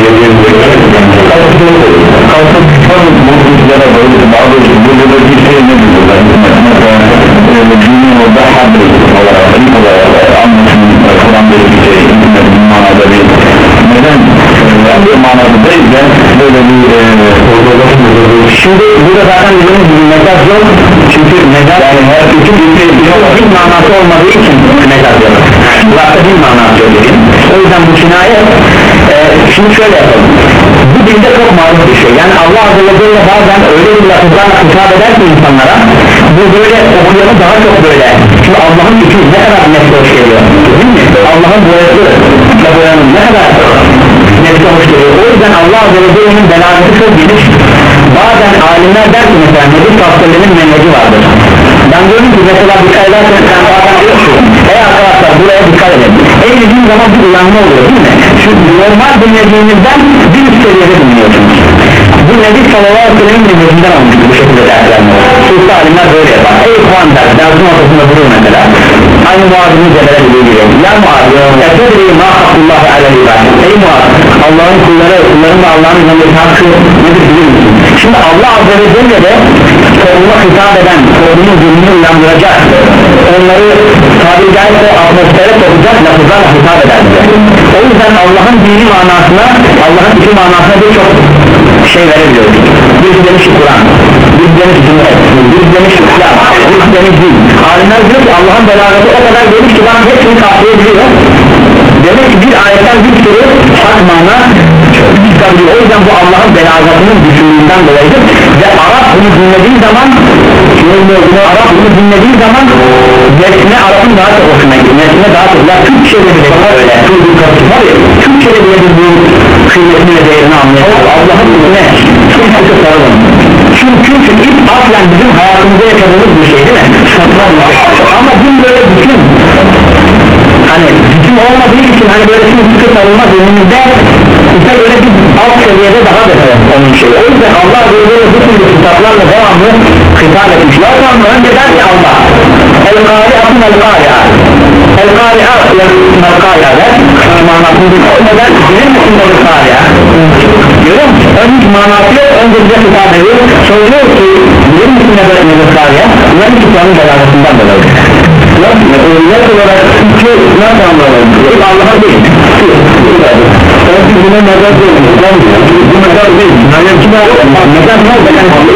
kalkıp çıkan bu kudretlere böyle bazı burada da bir şey ne diyorlar dini orada habri olarak ilk olarak anlatın Kur'an'daki bir şey bu manada bir neden bir manada değil de böyle bir şimdi burada zaten bizim gibi mecaz yok çünkü mecaz yani her bütün bir şey bir manası olmadığı için mecaz yok Kulakta bir manası yok o yüzden bu kinaye e, şimdi şöyle yapalım bu dilde çok maruf bir şey yani Allah Azze ve Celle bazen öyle bir lafızlarla hitap eder ki insanlara bu böyle okuyanı daha çok böyle çünkü Allah'ın fikri ne kadar net hoş geliyor değil mi? Allah'ın boyası ve boyanın ne kadar net hoş geliyor o yüzden Allah Azze ve Celle'nin belaneti çok geniş bazen alimler der ki mesela Nebi Fasıl'ın menheci vardır ben diyorum ki mesela dikkat edersen sen bazen diyorsun ey arkadaşlar buraya dikkat edin en dediğin zaman bir uyanma oluyor değil mi? Çünkü normal dinlediğinizden bir üst seviyede dinliyorsunuz bu Nebi Sallallahu Aleyhi ve Sellem'in dinlediğinden olmuş bu şekilde derslerinde Sultan alimler böyle yapar ey kuan der dersin ortasında durur mesela aynı muadını cebele gibi gibi ya muad efedri ma hakkullahi alel ibad ey muad Allah'ın kulları kulların da Allah'ın üzerindeki hakkı nedir bilir misin? Şimdi Allah Azze ve Celle de topluma hitap eden toplumun zulmünü uyandıracak onları tabiri caizse atmosfere sokacak lafızlarla hitap eder o yüzden Allah'ın dini manasına Allah'ın iki manasına birçok şey verebiliyoruz. Birisi demiş ki Kur'an, birisi demiş ki Cumhuriyet, birisi demiş ki İslam, birisi demiş din. Alimler diyor ki Allah'ın belagatı o kadar geniş ki bana hepsini kapsayabiliyor. Demek ki bir ayetten bir sürü hak mana çıkabiliyor. O yüzden bu Allah'ın belagatının bütünlüğünden dolayıdır. Ve Arap bunu dinlediği zaman Arap bunu dinlediği zaman nesne Arap'ın daha çok hoşuna gidiyor. Nesne daha çok. Ya Türkçe'de bile öyle. Türkçe'de bile bu kıymetini ve değerini anlayacak. Allah'ın ne? Türkçe'de soralım. Çünkü, çünkü ilk aslen bizim hayatımızda yaşadığımız bir şey değil mi? Ama bunu böyle bütün hani bütün olmadığı için hani böyle sıkı sarılmaz önümüzde ise böyle bir alt seviyede daha da onun şeyi. O yüzden Allah böyle bu türlü kitaplarla devamlı hitap etmiş. Zaten önce der ki Allah El-Qari'atun El-Qari'a El-Qari'a El-Qari'a der manasını bilmiyor. Neden? Bilir misin El-Qari'a? Görüyor musun? Önce manası yok, önce bize hitap ediyor. Söylüyor ki bilir misin El-Qari'a? Bunların kitabının belagatından dolayı. Net olarak ki nasıl anlamalıyız? Allah'a değil. Çünkü buna mezar değil. Bu mezar değil. Mezar kime olur? Mezar ne olacak?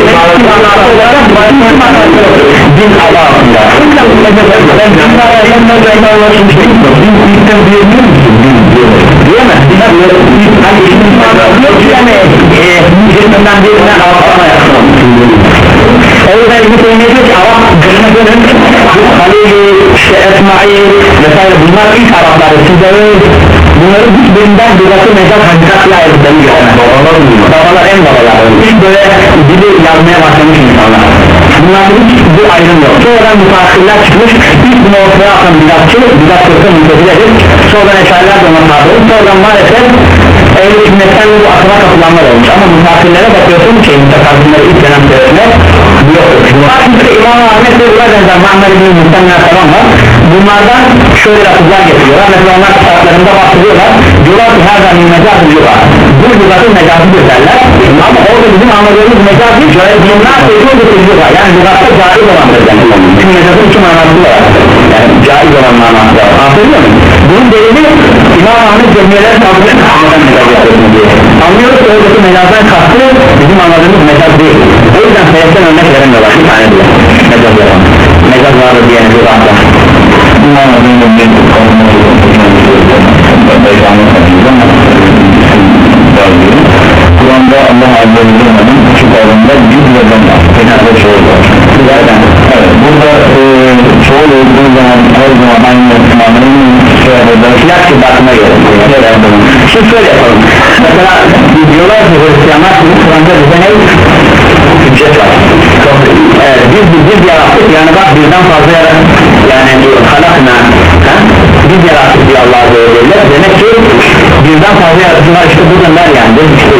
Din Allah'ında. Ben dinlerden mezarına ulaşmışım. Din ilkten diyebilir misin? Diyemez. Hani işin yok ki yani müjdetten birine altına yapsın. O yüzden bir şey ne diyor ki Arap gönlüne dönün Halil'i, işte Esma'yı vesaire bunlar ilk Arapları sizleri bunları hiçbirinden durakı mezat hakikatla ayırdıklarını göremez. Babalar en babalar ilk böyle dili yazmaya başlamış insanlar. Bunlarda hiç bu ayrım yok. Sonradan müteahhirler çıkmış ilk bunu ortaya atan bidatçı bidat kırkı müteahhirdir. Sonradan eşariler de ona tabi olmuş. Sonradan maalesef ehl-i sünnetten bu akıma kapılanlar olmuş. Ama müteahhirlere bakıyorsun ki müteahhirleri ilk dönem söylemek yoktur. Çünkü İmam Ahmet ve buna benzer Muhammed bin Muhtemelen falan var. Bunlardan şöyle lafızlar getiriyorlar. Mesela onlar kitaplarında bahsediyorlar. Diyorlar ki her zaman mecaz diyorlar. Bu lügatın mecazıdır derler. Ama orada bizim anladığımız mecaz değil. Bunlar ödüyor getiriyorlar. Yani lügatta caiz olandır demek. Çünkü mecazın iki manası var. Yani caiz olan manası var. Anladın mı? Bunun delili İmam Ahmet cemiyelerin altında neden mecaz yapıyorsun diye. Anlıyoruz ki oradaki mecazdan kastı bizim anladığımız mecaz değil. O yüzden sebepten örnek veremiyorlar. Bir tane bile. Mecaz yapan. Mecaz vardır diyen bir lügatta. İmam Ahmet'in bir Kur'an'da Allah Azze ve Celle'nin kitabında bir yazan genelde çoğul var. Evet, burada e, çoğul olduğu zaman her zaman aynı mananın silah kitabına göre. Şimdi şöyle yapalım. Mesela diyorlar ki Hristiyanlar Kur'an'da bize ne? Hüccet var. Evet, biz biz biz yarattık yani bak birden fazla yarattık. Yani halakna biz yarattık diye Allah Azze ve Celle. Demek ki birden fazla yaratıcılar işte buradanlar yani işte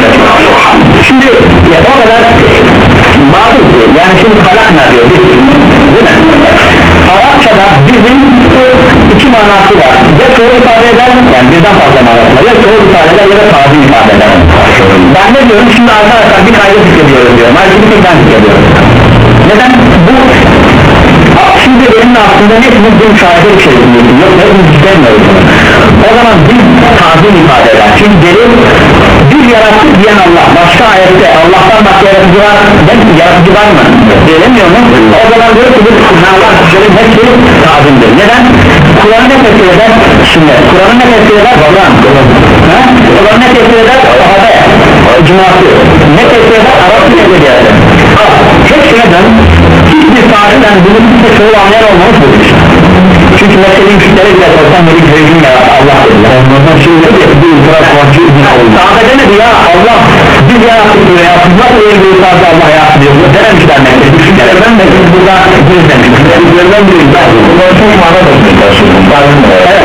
şimdi ya o kadar batıl yani şimdi halakna diyor biz, değil mi? Arapçada bizim iki manası var ya çoğu ifade eder yani birden fazla manası var ya çoğu ifade eder ya da tabi ifade eder. Ben ne diyorum şimdi arkadaşlar bir kayda zikrediyoruz diyorum halbuki bir ben zikrediyorum. Neden? Bu şimdi benim aslında hepimiz bir şahide içerisindeyiz yok hepimiz istemiyoruz bunu. O zaman biz tazim ifade eder çünkü delil bir yarattık diyen Allah başka ayette Allah'tan başka yaratıcı var ben yaratıcı var mı? Diyemiyor mu? O zaman diyor ki biz Allah'ın hepsi tazimdir. Neden? Kur'an'ı ne tefsir eder? Sünnet. Kur'an'ı ne tefsir eder? Kur'an. Kur'an'ı ne tefsir eder? Sahabe. Cumhuriyet. Ne tefsir eder? Arap Türkçe geldi. Hepsine dön. Hiçbir sahiden bunu bir çoğu anlayan olmamız budur. Çünkü meseleyi kütlere bile sorsan bir rejim yarattı Allah dediler. Onlardan şimdi bir itiraz vakti izin oldu. Sahabe demedi ya Allah biz yarattık diyor ya. Nasıl öyle bir itirazı Allah yarattı diyor. Dememişler meseleyi. Düşüncelerden de biz burada biz demiştik. Bizlerden biriyiz. Bunlar çok mana bakmışlar. Evet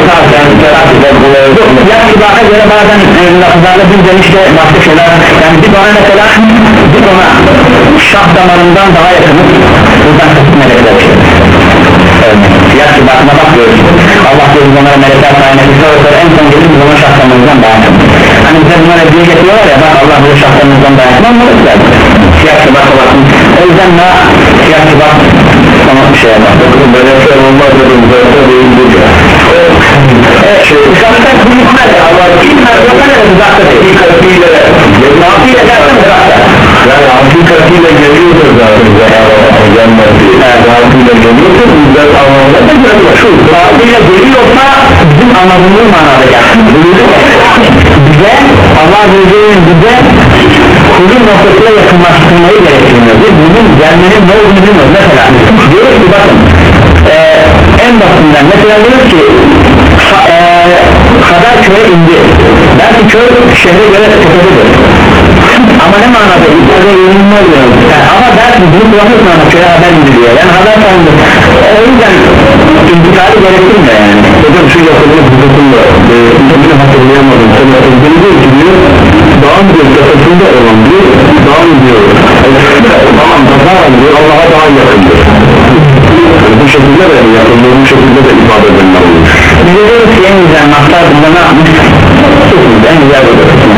zaten. Ya kibaka göre bazen lafızlarla biz demişte başka şeyler. Yani bir bana mesela bir bana şah damarından daha yakınız. Buradan kısım melekler şey. Siyah kibarına bakıyoruz. Allah diyor onlara melekler sayesinde olsalar en son gelip bunun şahsamızdan daha yakın. Hani bize bunlara diye getiriyorlar ya bak Allah bize şahsamızdan daha yakın anladık zaten. Siyah kibar bakın. O yüzden ne siyah kibar sana bir şey yapar. Böyle şey olmaz dedim. Böyle değildir ya. Uzakta gitmez Allah gitmez. Yok ne uzakta değil. Kalbiyle. Kalbiyle bize Allah Azze ve Celle'nin bize kulun noktasına yakınlaştırmayı gerektiriyor. Biz bunun gelmenin ne olduğunu bilmiyoruz. Mesela diyoruz ki bakın e, en basitinden mesela diyoruz ki e, kadar köye indi. Belki köy şehre göre tepededir. Ama ne manada yukarıda yayınma oluyor yani, ama belki bunu kullanıyorsun ama köye haber indiriyor yani haber sandı. O yüzden intikali gerektirmiyor yani. Hocam şu yapılığını hukukunda e, hatırlayamadım. Sonra özdeni diyor ki diyor dağın diyor tepesinde olan diyor dağın diyor tamam daha diyor Allah'a daha yakındır. Yani bu şekilde de yakınlığı bu şekilde de ifade edenler olur. Biz de diyoruz ki en güzel mahtar bunda ne yapmış? Tutmuş en güzel burada tutmuş.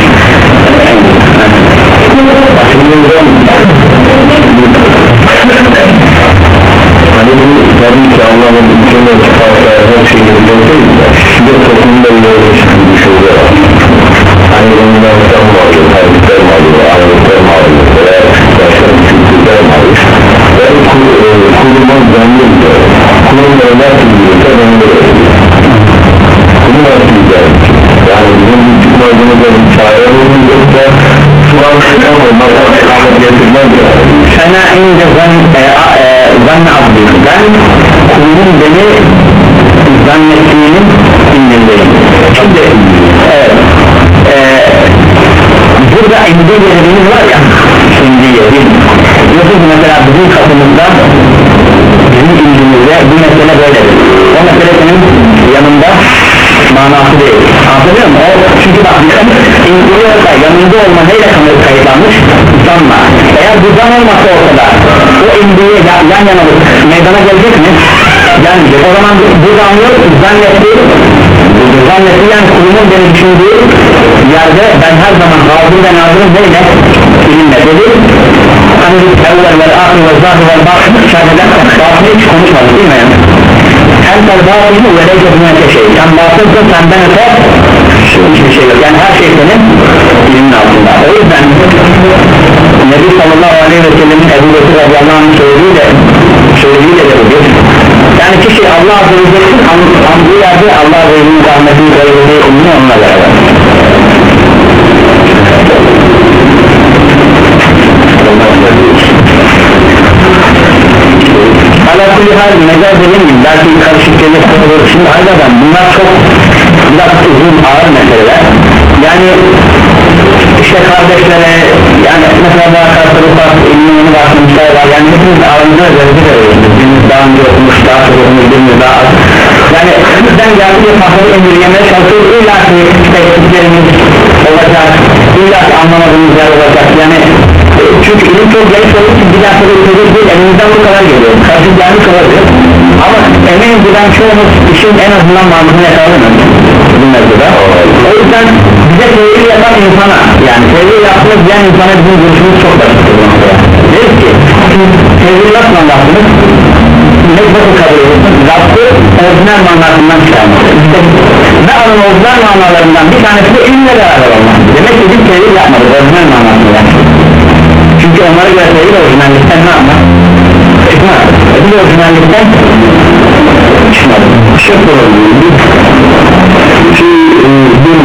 Hani bu tabii ki Allah'ın mükemmel sıfatları her şeyi biliyorsunuz da şimdi toplumda böyle bir şey oluyor. Hani bundan sen mi alıyor, tarihler mi alıyor, ayrılıklar mı alıyor veya başka bir kültürler mi alıyor ve kurulman zanlı diyor kurulmanı nasıl biliyorsa ben de öyle bunu nasıl güzel yani bizim bir çıkmadığımızda bir çare olmuyorsa şu an sıkam olmak rahmet getirmez ya sana ince zann abdi ben kulun beni zannettiğinin indindeyim şimdi evet e, burada indi yerimiz var ya indi yerim yoksa mesela bizim kapımızda bizim indimizde bir mesele böyledir o meselenin yanında manası değil anlatabiliyor muyum? O, çünkü bak indiriyorsa yanında olma neyle kayıtlanmış? Zanla eğer bu zan olmasa ortada o indiği yan yana meydana gelecek mi? Gelmeyecek o zaman bu zanlı zannetti zannetti yani kulumun beni düşündüğü yerde ben her zaman hazır ve nazırım neyle? İlimle dedi hani evvel vel ahir ve zahir vel batın şahiden batını hiç konuşmadık değil mi? Hem de batını ve leyce dünyete şey sen batınsın senden öte hiçbir şey yok yani her şey senin ilimin altında o yüzden Nebi sallallahu aleyhi ve sellemin Ebu Bekir radıyallahu anh'ın söylediğiyle söylediğiyle de budur yani kişi Allah Azze ve Celle'nin andığı yerde Allah Azze ve Celle'nin rahmetini söylediği umunu onunla beraber hala kulli hal mecaz dediğim gibi belki karışık gelir olur şimdi hayırdan bunlar çok biraz uzun ağır meseleler yani işte kardeşlere yani mesela daha karşılıklar ilmini başlamışlar var yani hepimiz aramızda özellikle veriyoruz birimiz daha önce okumuş daha çok okumuş birimiz daha az yani bizden geldiği fazla emirlemeye çalışıyoruz illa ki eksiklerimiz olacak illa ki anlamadığımız yer olacak yani çünkü ilim çok geniş olduğu için bir dakika bir çocuk değil elimizden bu kadar geliyor karşı gelmiş olabilir ama eminim buradan çoğumuz işin en azından mantığını yakaladınız bu mevzuda o yüzden bize tevhid yapan insana yani tevhid yaptığınız diyen insana bizim görüşümüz çok basit deriz ki tevhid nasıl anlattınız ne nasıl kabul ediyorsunuz Rabb'ı orijinal manasından çıkarmak işte ve onun orijinal manalarından bir tanesi de ilimle beraber olmak demek ki biz tevhid yapmadık orijinal manasında çünkü onlara göre tevhid orijinallikten ne yapmak çıkmaz biz orijinallikten çıkmadık şık olabilir ki bir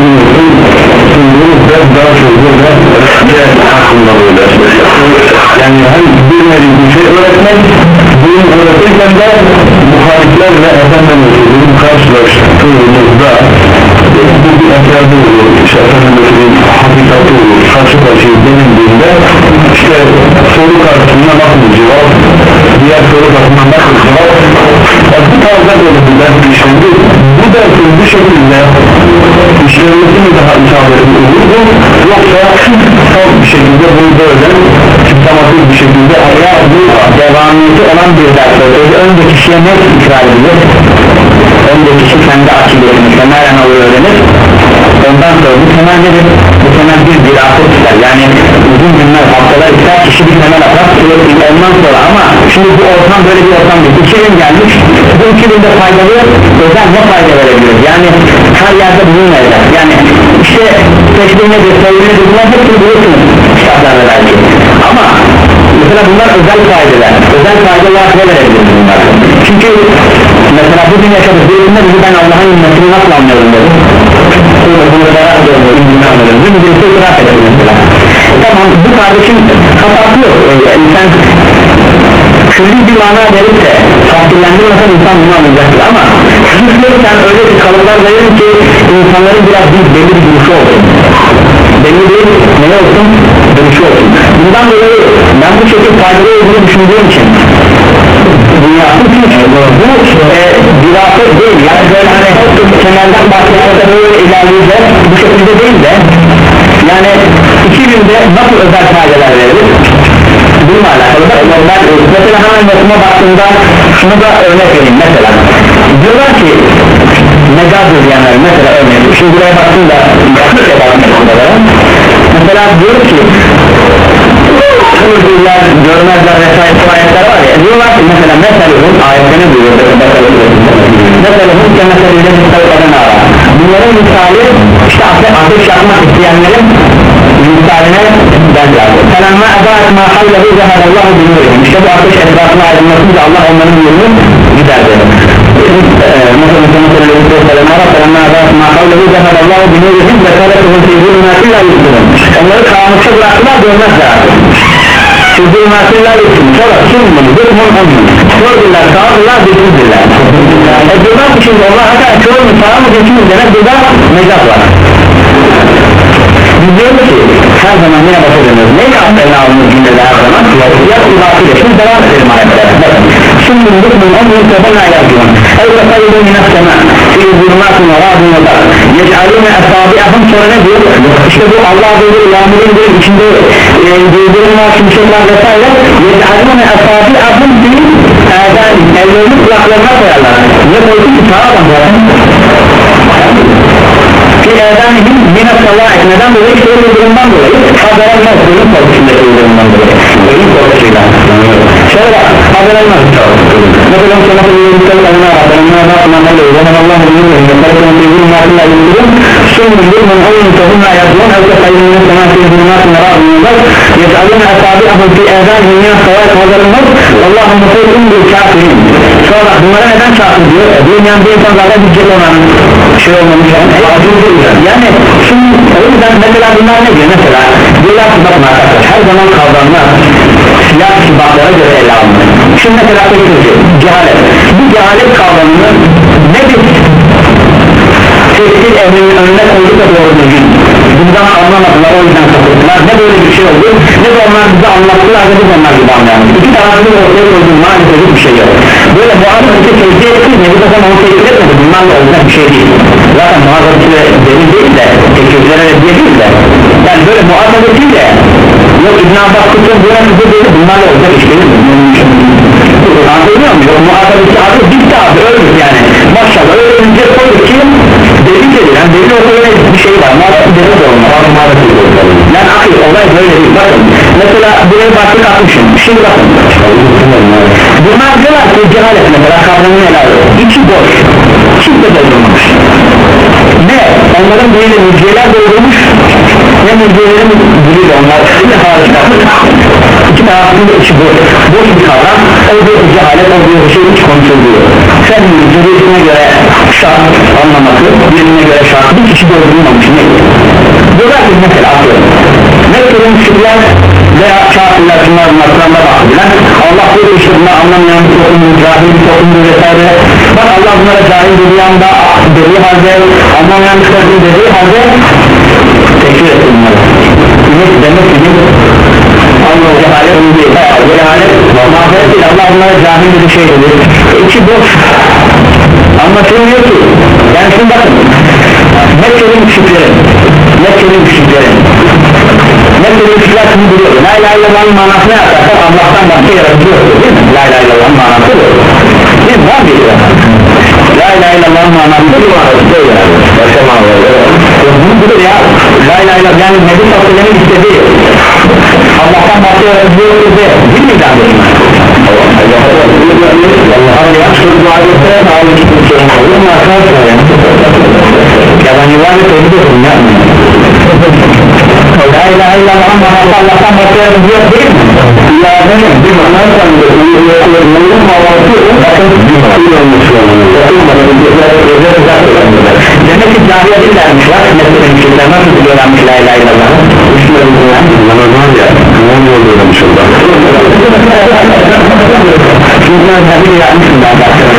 bugün daha çok böyle hakkında böyle yani hem bilmediğim bir şey öğretmek bunu öğretirken de muhalifler ve efendimizin karşılaştığımızda bu bir efendim olur işte efendimizin hakikati olur karşı karşıya denildiğinde işte soru karşısında nasıl cevap diğer soru karşısında nasıl cevap bu tarzda böyle bir ders işlendi bu dersin bu şekilde işlemesi mi daha isabetli olurdu yoksa tam bir şekilde bunu böyle sistematik bir şekilde eğer bu devamiyeti olan bir ders olsaydı önce kişiye ne ikrar edilir önce kişi kendi akidesini temelen alır öğrenir ondan sonra bu temel nedir? Bu temel bir diraset ister yani uzun günler haftalar ister kişi bir temel atar ondan sonra ama şimdi bu ortam böyle bir ortam değil iki bin gelmiş bu iki binde faydalı özel ne fayda verebilir yani her yerde bulunmayacak yani işte seçtiği nedir sevgili nedir bunlar hepsini bulursunuz kitaplarda belki ama mesela bunlar özel faydalar özel faydalar ne verebilir bunlar çünkü mesela bugün yaşadık birisinde bizi ben Allah'ın ümmetini nasıl anlıyorum dedi bunu beraber gördüm itiraf eder mesela. Tamam, bu kardeşim hatası yok, yani sen külli bir mana verip de tahsillendirmesen insan bunu anlayacaktır ama sen öyle bir kalıplar verir ki insanların biraz bir belli bir duruşu olsun, belli bir ne olsun, duruşu olsun. Bundan dolayı ben bu şekilde faydalı olduğunu düşündüğüm için dünyası için bu e, dirafet değil, yani böyle hani temelden bahsederse böyle ilerleyeceğiz, bu şekilde değil de yani iki günde nasıl özel faydalar verir bununla alakalı da ben mesela hemen notuma baktığımda şunu da örnek vereyim. Mesela diyorlar ki mecaz diyenler mesela örnek, şimdi buraya baktığımda mesela diyor ki kırmızılar, görmezler vesaire bu ayetler var ya, diyorlar ki mesela meselehum ayetlerini duyuyor meselehum ki meselehum müstahikadan ara bunların misali işte ateş yakmak isteyenlerin misaline benzer. Felemma edaet ma havlehu zeherallahu bilmiyorum. İşte bu ateş etrafına ayrılmasınca Allah onların yolunu giderdi. Mesela felemma edaet ma havlehu zeherallahu bilmiyorum ve karetuhun fiyzuluna illa yutulun. Onları karanlıkta bıraktılar, görmezler. Fiyzuluna illa yutulun. Sonra kim bunu? Zırhmun onun. Gördüler, sağırlar, bildirdiler. E diyorlar ki şimdi onlar hatta çoğu misal geçimiz demek burada mecaz var. Biz diyoruz ki her zaman yine başa dönüyoruz. Neyle aklına alınır cümlede her zaman? Ya kulakıyla şimdi devam edelim ayetlere. Şimdi zıkkın onun tebana yazıyor. Evde sayılı minastema fi zulmatın ve radın ve dar yec'alûne esabi'ahım sonra ne diyor? İşte bu Allah böyle yağmurun böyle içinde duyduğun var şimşekler vesaire yec'alûne esabi'ahım fi erden ellerini kulaklarına koyarlar. Ne koydu ki sağlam zaten? Ki erdanihim yine salah etmeden dolayı işte öyle durumdan dolayı haberelmez ölüm korkusundaki durumdan dolayı ölüm korkusuyla şöyle bak haberelmez mesela sana söylüyorum adına haberelmez haberelmez zaman Allah'ın bilmiyorum yaparken sevgilim matınla ilgili şimdi bilmiyorum onun tohumla yazılan evde sayılığının sana sevgilim matınla razıyımlar yecalına esabi ahıl fi erdanihim yine salah haberelmez Allah'ın mutluluğun bir kafirin sonra bunlara neden çarpı diyor dünyanın bir insanlarla bir cep olan şey olmamış yani şimdi o yüzden mesela bunlar ne diyor mesela diyorlar ki bakın arkadaşlar her zaman kavramlar siyah sıfatlara göre ele alınır. Şimdi mesela tekrar cehalet bu cehalet kavramını ne bir tefsir ehlinin önüne koyduk da doğru düzgün bundan anlamadılar o yüzden kapattılar ne böyle bir şey oldu ne de onlar bize anlattılar ve biz onlar gibi anlayamadık iki tarafını ortaya koyduğum maalesef bir şey yok böyle muhabbeti tevzi ettiği ne bir zaman onu tevzi etmedi bunlarla olacak bir şey değil zaten muhabbeti delil değil de tekizlere reddiye değil de yani böyle muhabbetiyle yok İbn Abbas kutun buna kızı değil bunlarla olacak iş değil anlıyor mu? Yok muhabbeti abi bitti abi öldük yani maşallah öyle önce koyduk ki delil edilen delil ortada bir şey var muhabbeti delil de olmaz yani akıl olay böyle değil bakın mesela buraya baktık atmışım şimdi bakın bunlar diyorlar ki cehalet mesela kavramını ele alıyor içi boş kimse doldurmamış ne onların böyle müjdeler doldurmuş ne müjdelerin diliyle onlar ne harika iki tarafında içi boş boş bir kavram o bir cehalet o bir şey hiç konuşuluyor sen müjdesine göre şart anlaması birine göre şart bir kişi doldurulmamış ne diyorlar ki mesela atıyorum Mekke'de müşrikler veya kafirler şunlar bunlardan da bahsedilen Allah bu işte bunlar anlamayan bir toplumdur cahil bir toplumdur vesaire bak Allah bunlara cahil dediği anda dediği halde anlamayan bir toplum dediği halde tekfir etti bunları demek demek ki Allah cehalet onu değil cehalet mahvet değil Allah bunlara cahil bir şey dedi içi boş anlatılmıyor ki yani şimdi bakın Mekke'nin müşriklerin Mekke'nin müşriklerin Mekke'nin müşrikler şunu biliyor La ilahe illallah'ın manası ne yaparsak Allah'tan başka yaratılıyordur değil mi? La ilahe illallah'ın manası bu değil mi? Var bir La ilahe illallah'ın manası bu başka manası budur ya La ilahe illallah yani Nebi Sallallahu istediği Allah'tan başka yaratılıyordur de değil mi kardeşim? Allah'ın yaptığı duayette sağlık için bir şey olur mu arkadaşlar ya? Ya ben yuvarlı söylüyorum yapmayın La ilahe illallah manası Allah'tan başka yaratılıyor değil mi? Ya benim bir manası sanırım bakın demek ki cahiyeti vermişler Mesleğin müşrikler nasıl biliyorlarmış la ilahe illallah ya ne oluyor dedim şurada çünkü tabi yapmışım ben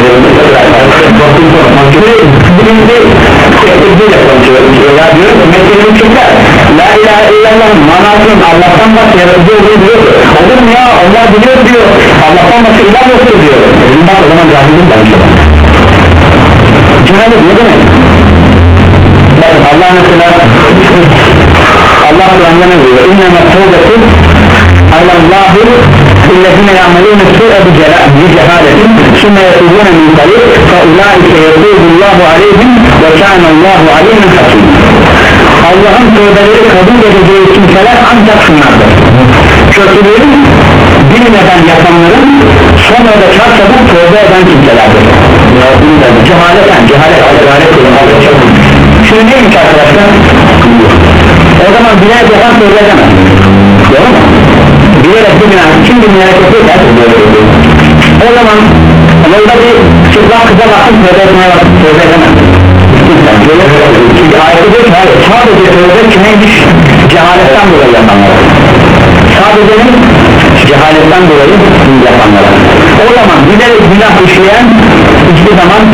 birinci tekbirle konuşuyorum ya diyorum ki meselenin çıkar la ilahe illallah'ın manasının Allah'tan başka yaratıcı olduğunu diyor olur mu ya Allah biliyor diyor Allah'tan başka ilah yoktur diyor bak o zaman cahilin danışıyor cehalet ne demek bakın Allah mesela Allah Kur'an'da ne diyor inneme tevbeti Allah'u illezine ya'melûne su'e bi cehaletin sümme yetûbûne min qarîb fe ulâike yetûbullahu aleyhim ve kânallâhu aleyhim hakîm Allah'ın tövbeleri kabul edeceği kimseler ancak şunlardır kötülerin bilmeden yapanların sonra da çarçabuk tövbe eden kimselerdir cehaleten cehalet cehalet şimdi neymiş arkadaşlar o zaman birer yapan tövbe edemez doğru mu? bilerek bir günah kim bilmeyerek yapıyorsa o zaman yolda bir çıplak kıza bakıp tövbe etmeye bakıp tövbe edemez çünkü ayette diyor ki hayır sadece tövbe kimeymiş cehaletten dolayı yapanlar sadece cehaletten dolayı yapanlar o zaman bilerek günah işleyen hiçbir zaman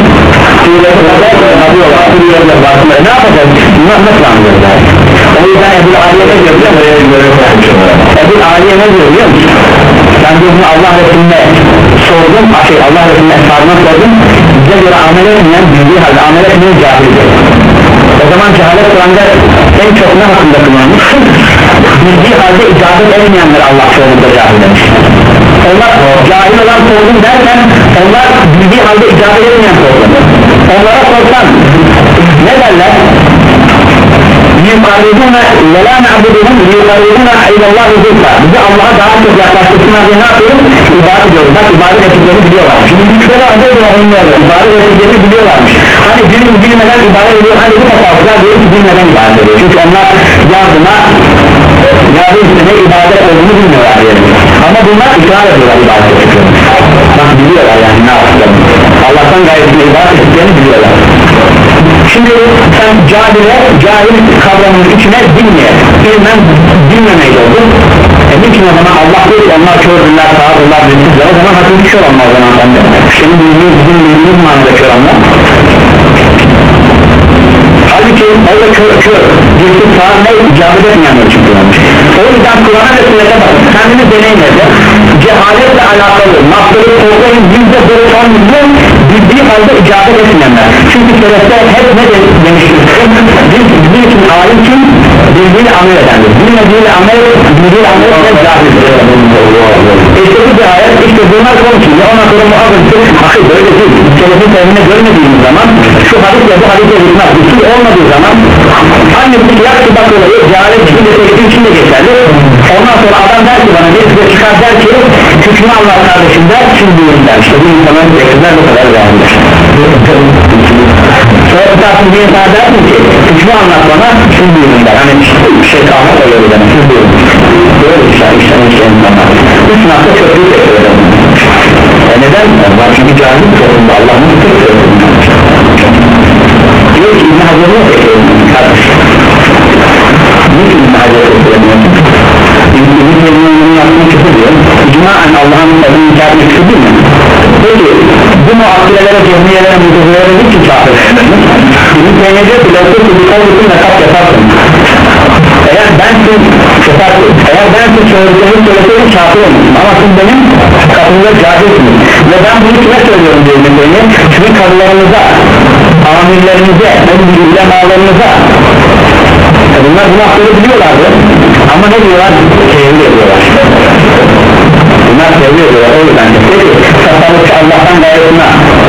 ne yapacak? Günah nasıl anlıyorlar? O yüzden Ebu Aliye ne diyor biliyor musun? Ebu Aliye ne diyor biliyor musun? Ben bunu Allah Resulüne sordum şey, Allah Resulüne eshabına sordum bize göre amel etmeyen bildiği halde amel etmeyen cahildir o zaman cehalet Kur'an'da en çok ne hakkında kullanmış? Bildiği halde icabet etmeyenler Allah çoğunlukla cahil demiş onlar cahil olan toplum derken onlar bildiği halde icabet etmeyen toplum onlara sorsan ne derler? yukarıdığına ve la na'buduhum yukarıdığına ilallahi zulfa bizi Allah'a daha çok yaklaştırsınlar diye ne yapıyoruz? İbadet ediyoruz bak ibadet ettiklerini biliyorlar şimdi güçleri adı ediyor onları ibadet ettiklerini biliyorlarmış hani birini bilmeden ibadet ediyor hani bu tasavvuflar diyor ki bilmeden ibadet ediyor çünkü onlar yardıma yardım istediğine ibadet olduğunu bilmiyorlar yani. Ama bunlar ikrar ediyorlar ibadet ettiklerini bak biliyorlar yani ne yaptıklarını Allah'tan gayretine ibadet ettiklerini biliyorlar şimdi sen cahile cahil kavramının içine bilmeye bilmem bilmemeyi oldun e niçin o zaman Allah değil onlar kördüler sağırdılar bilsizler o zaman haklı bir şey olmaz o zaman sende senin bildiğin bizim bildiğimiz manada kör anlar halbuki orada kör kör bilsiz sağır ne icabet etmeyenler için kullanmış o yüzden Kur'an'a ve sünnete bakın kendini deneyimledi cehaletle alakalı naftalı toplayın yüzde doksan milyon bildiği halde icabet etmeyenler çünkü selefler hep ne demiştir biz bizim için alim kim bildiğiyle amel edendir bilmediğiyle amel bildiğiyle amel eden cahildir işte bu cehalet işte bunlar konuşuyor ona sonra muhabbettir hayır böyle değil selefin sevimine görmediğimiz zaman şu hadisle bu hadisle gitmez bir şey olmadığı zaman annesi yak çıbak olayı cehalet içinde teknik içinde geçerli ondan sonra adam der ki bana bir size çıkar der ki hükmü Allah kardeşim der şimdi der işte bu insanların teknikler bu kadar cahildir sonra tutarsın bir insan dersin ki hükmü anlat bana şimdi der hani şey kalmak oluyor bir demek şimdi böyle işler işler işler insanlar üç nokta köprüyü tekrar edelim e neden? Var çünkü cahil toplumda Allah'ın tutuyor diyor ki İbn Hacer'i yok edelim kardeşim niçin İbn Hacer'i edelim İbn Hacer'in yaptığını küfür diyor icmaen Allah'ın adını inkar etmek küfür değil mi? peki bu muakkilelere, cehmiyelere, müdürlere niçin kafir? İbn Hacer diyor ki lafı ki bir kavlusun ve kat yaparsın eğer ben siz eğer ben siz söylediklerimi söyleseydim kafir olmuşsun ama siz benim kapımda cahilsiniz ve ben bunu kime söylüyorum diyor İbn Hacer sizin kadılarınıza amirlerinize, ulemalarınıza bunlar bunu hakkını biliyorlardı ama ne diyorlar? Tevhid ediyorlar bunlar tevhid ediyorlar o yüzden peki tasavvuf Allah'tan gayretine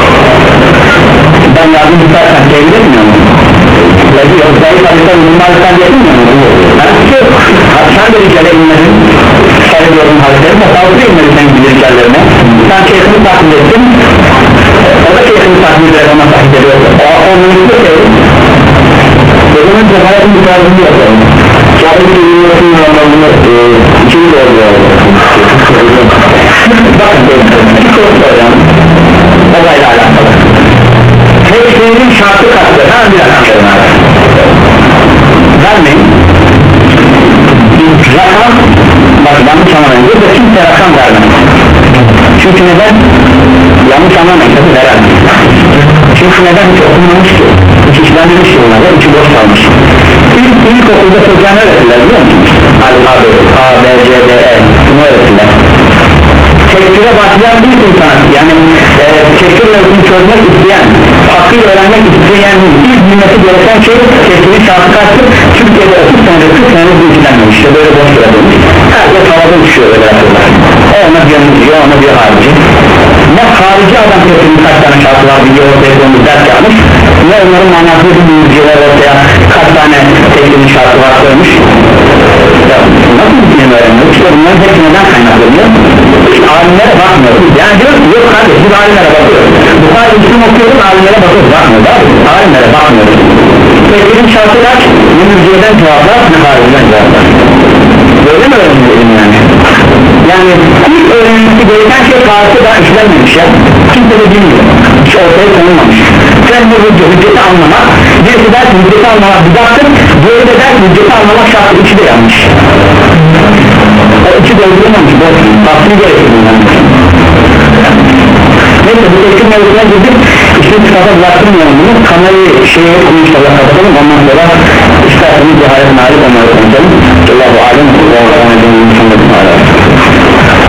ben yardım istersen tevhid etmiyor mu? Peki yok zayıf hadisler bulunmazsan etmiyor mu? sen de ricale inmedin sayılıyorum hadisleri tasavvufu inmedin senin gibi ricallerine sen şeyhini takip ettin o da şeyhini takip ederek ona takip ediyor o mülkü tevhid o zaman cehaletin bir tarzını yapalım cehaletin ürünmesinin anlamını ikili de oluyor bakın bir soru soracağım olayla alakalı tevhidin şartı kaçtır hemen bir anlatırım vermeyin rakam neden? Yanlış anlamayın tabi herhalde. Çünkü neden hiç okunmamış ki? Hiç işlenmemiş ki bunlarda, içi boş kalmış. İlk, ilk okulda çocuğa ne öğretirler biliyor musunuz? A, B, A, B, C, D, E bunu öğretirler. Tekfire başlayan bir insan, yani e, tekfir mevzunu çözmek isteyen, hakkıyla öğrenmek isteyen ilk bilmesi gereken şey tekfirin şartı kaçtır? Türkiye'de otuz senede kırk senede bu ilgilenmemiş, işte böyle boş bırakılmış. Herkes havada uçuyor böyle bırakırlar. O ona bir diyor, ona bir harici. Ne harici adam tekfirin kaç tane şartı var biliyor, ortaya konumuz ders yapmış. Ne onların manasını bir bilgiler ortaya kaç tane tekfirin şartı var koymuş. Ya nasıl bir şey öğrenmiyoruz? İşte bunların hepsi neden kaynaklanıyor? Alimlere bakmıyoruz. Yani diyoruz ki yok kardeş biz alimlere bakıyoruz. Bu kadar üstüm okuyoruz, alimlere bakıyoruz, bakmıyoruz abi. Alimlere bakmıyoruz. Tekfirin şartı kaç? Ne mürciyeden cevaplar, ne hariciden cevaplar. Böyle mi öğrenmeyelim yani? Yani ilk öğrenilmesi gereken şey tarihte daha işlenmemiş ya. Kimse de bilmiyor. Hiç ortaya konulmamış. Sen bu hücceti anlamak, birisi der ki hücceti anlamak bidattır, diğeri de der ki hücceti anlamak şartı, içi de yanlış. O içi doldurulmamış, bu tasvir gerekir bundan. Neyse bu tekir mevzuna girdik, işte sıfata bıraktırmayalım bunu, kamerayı şeye konuşmalar kapatalım, ondan sonra isterseniz cehalet malik onları konuşalım. Allahu alem, Allahu alem, Allahu alem.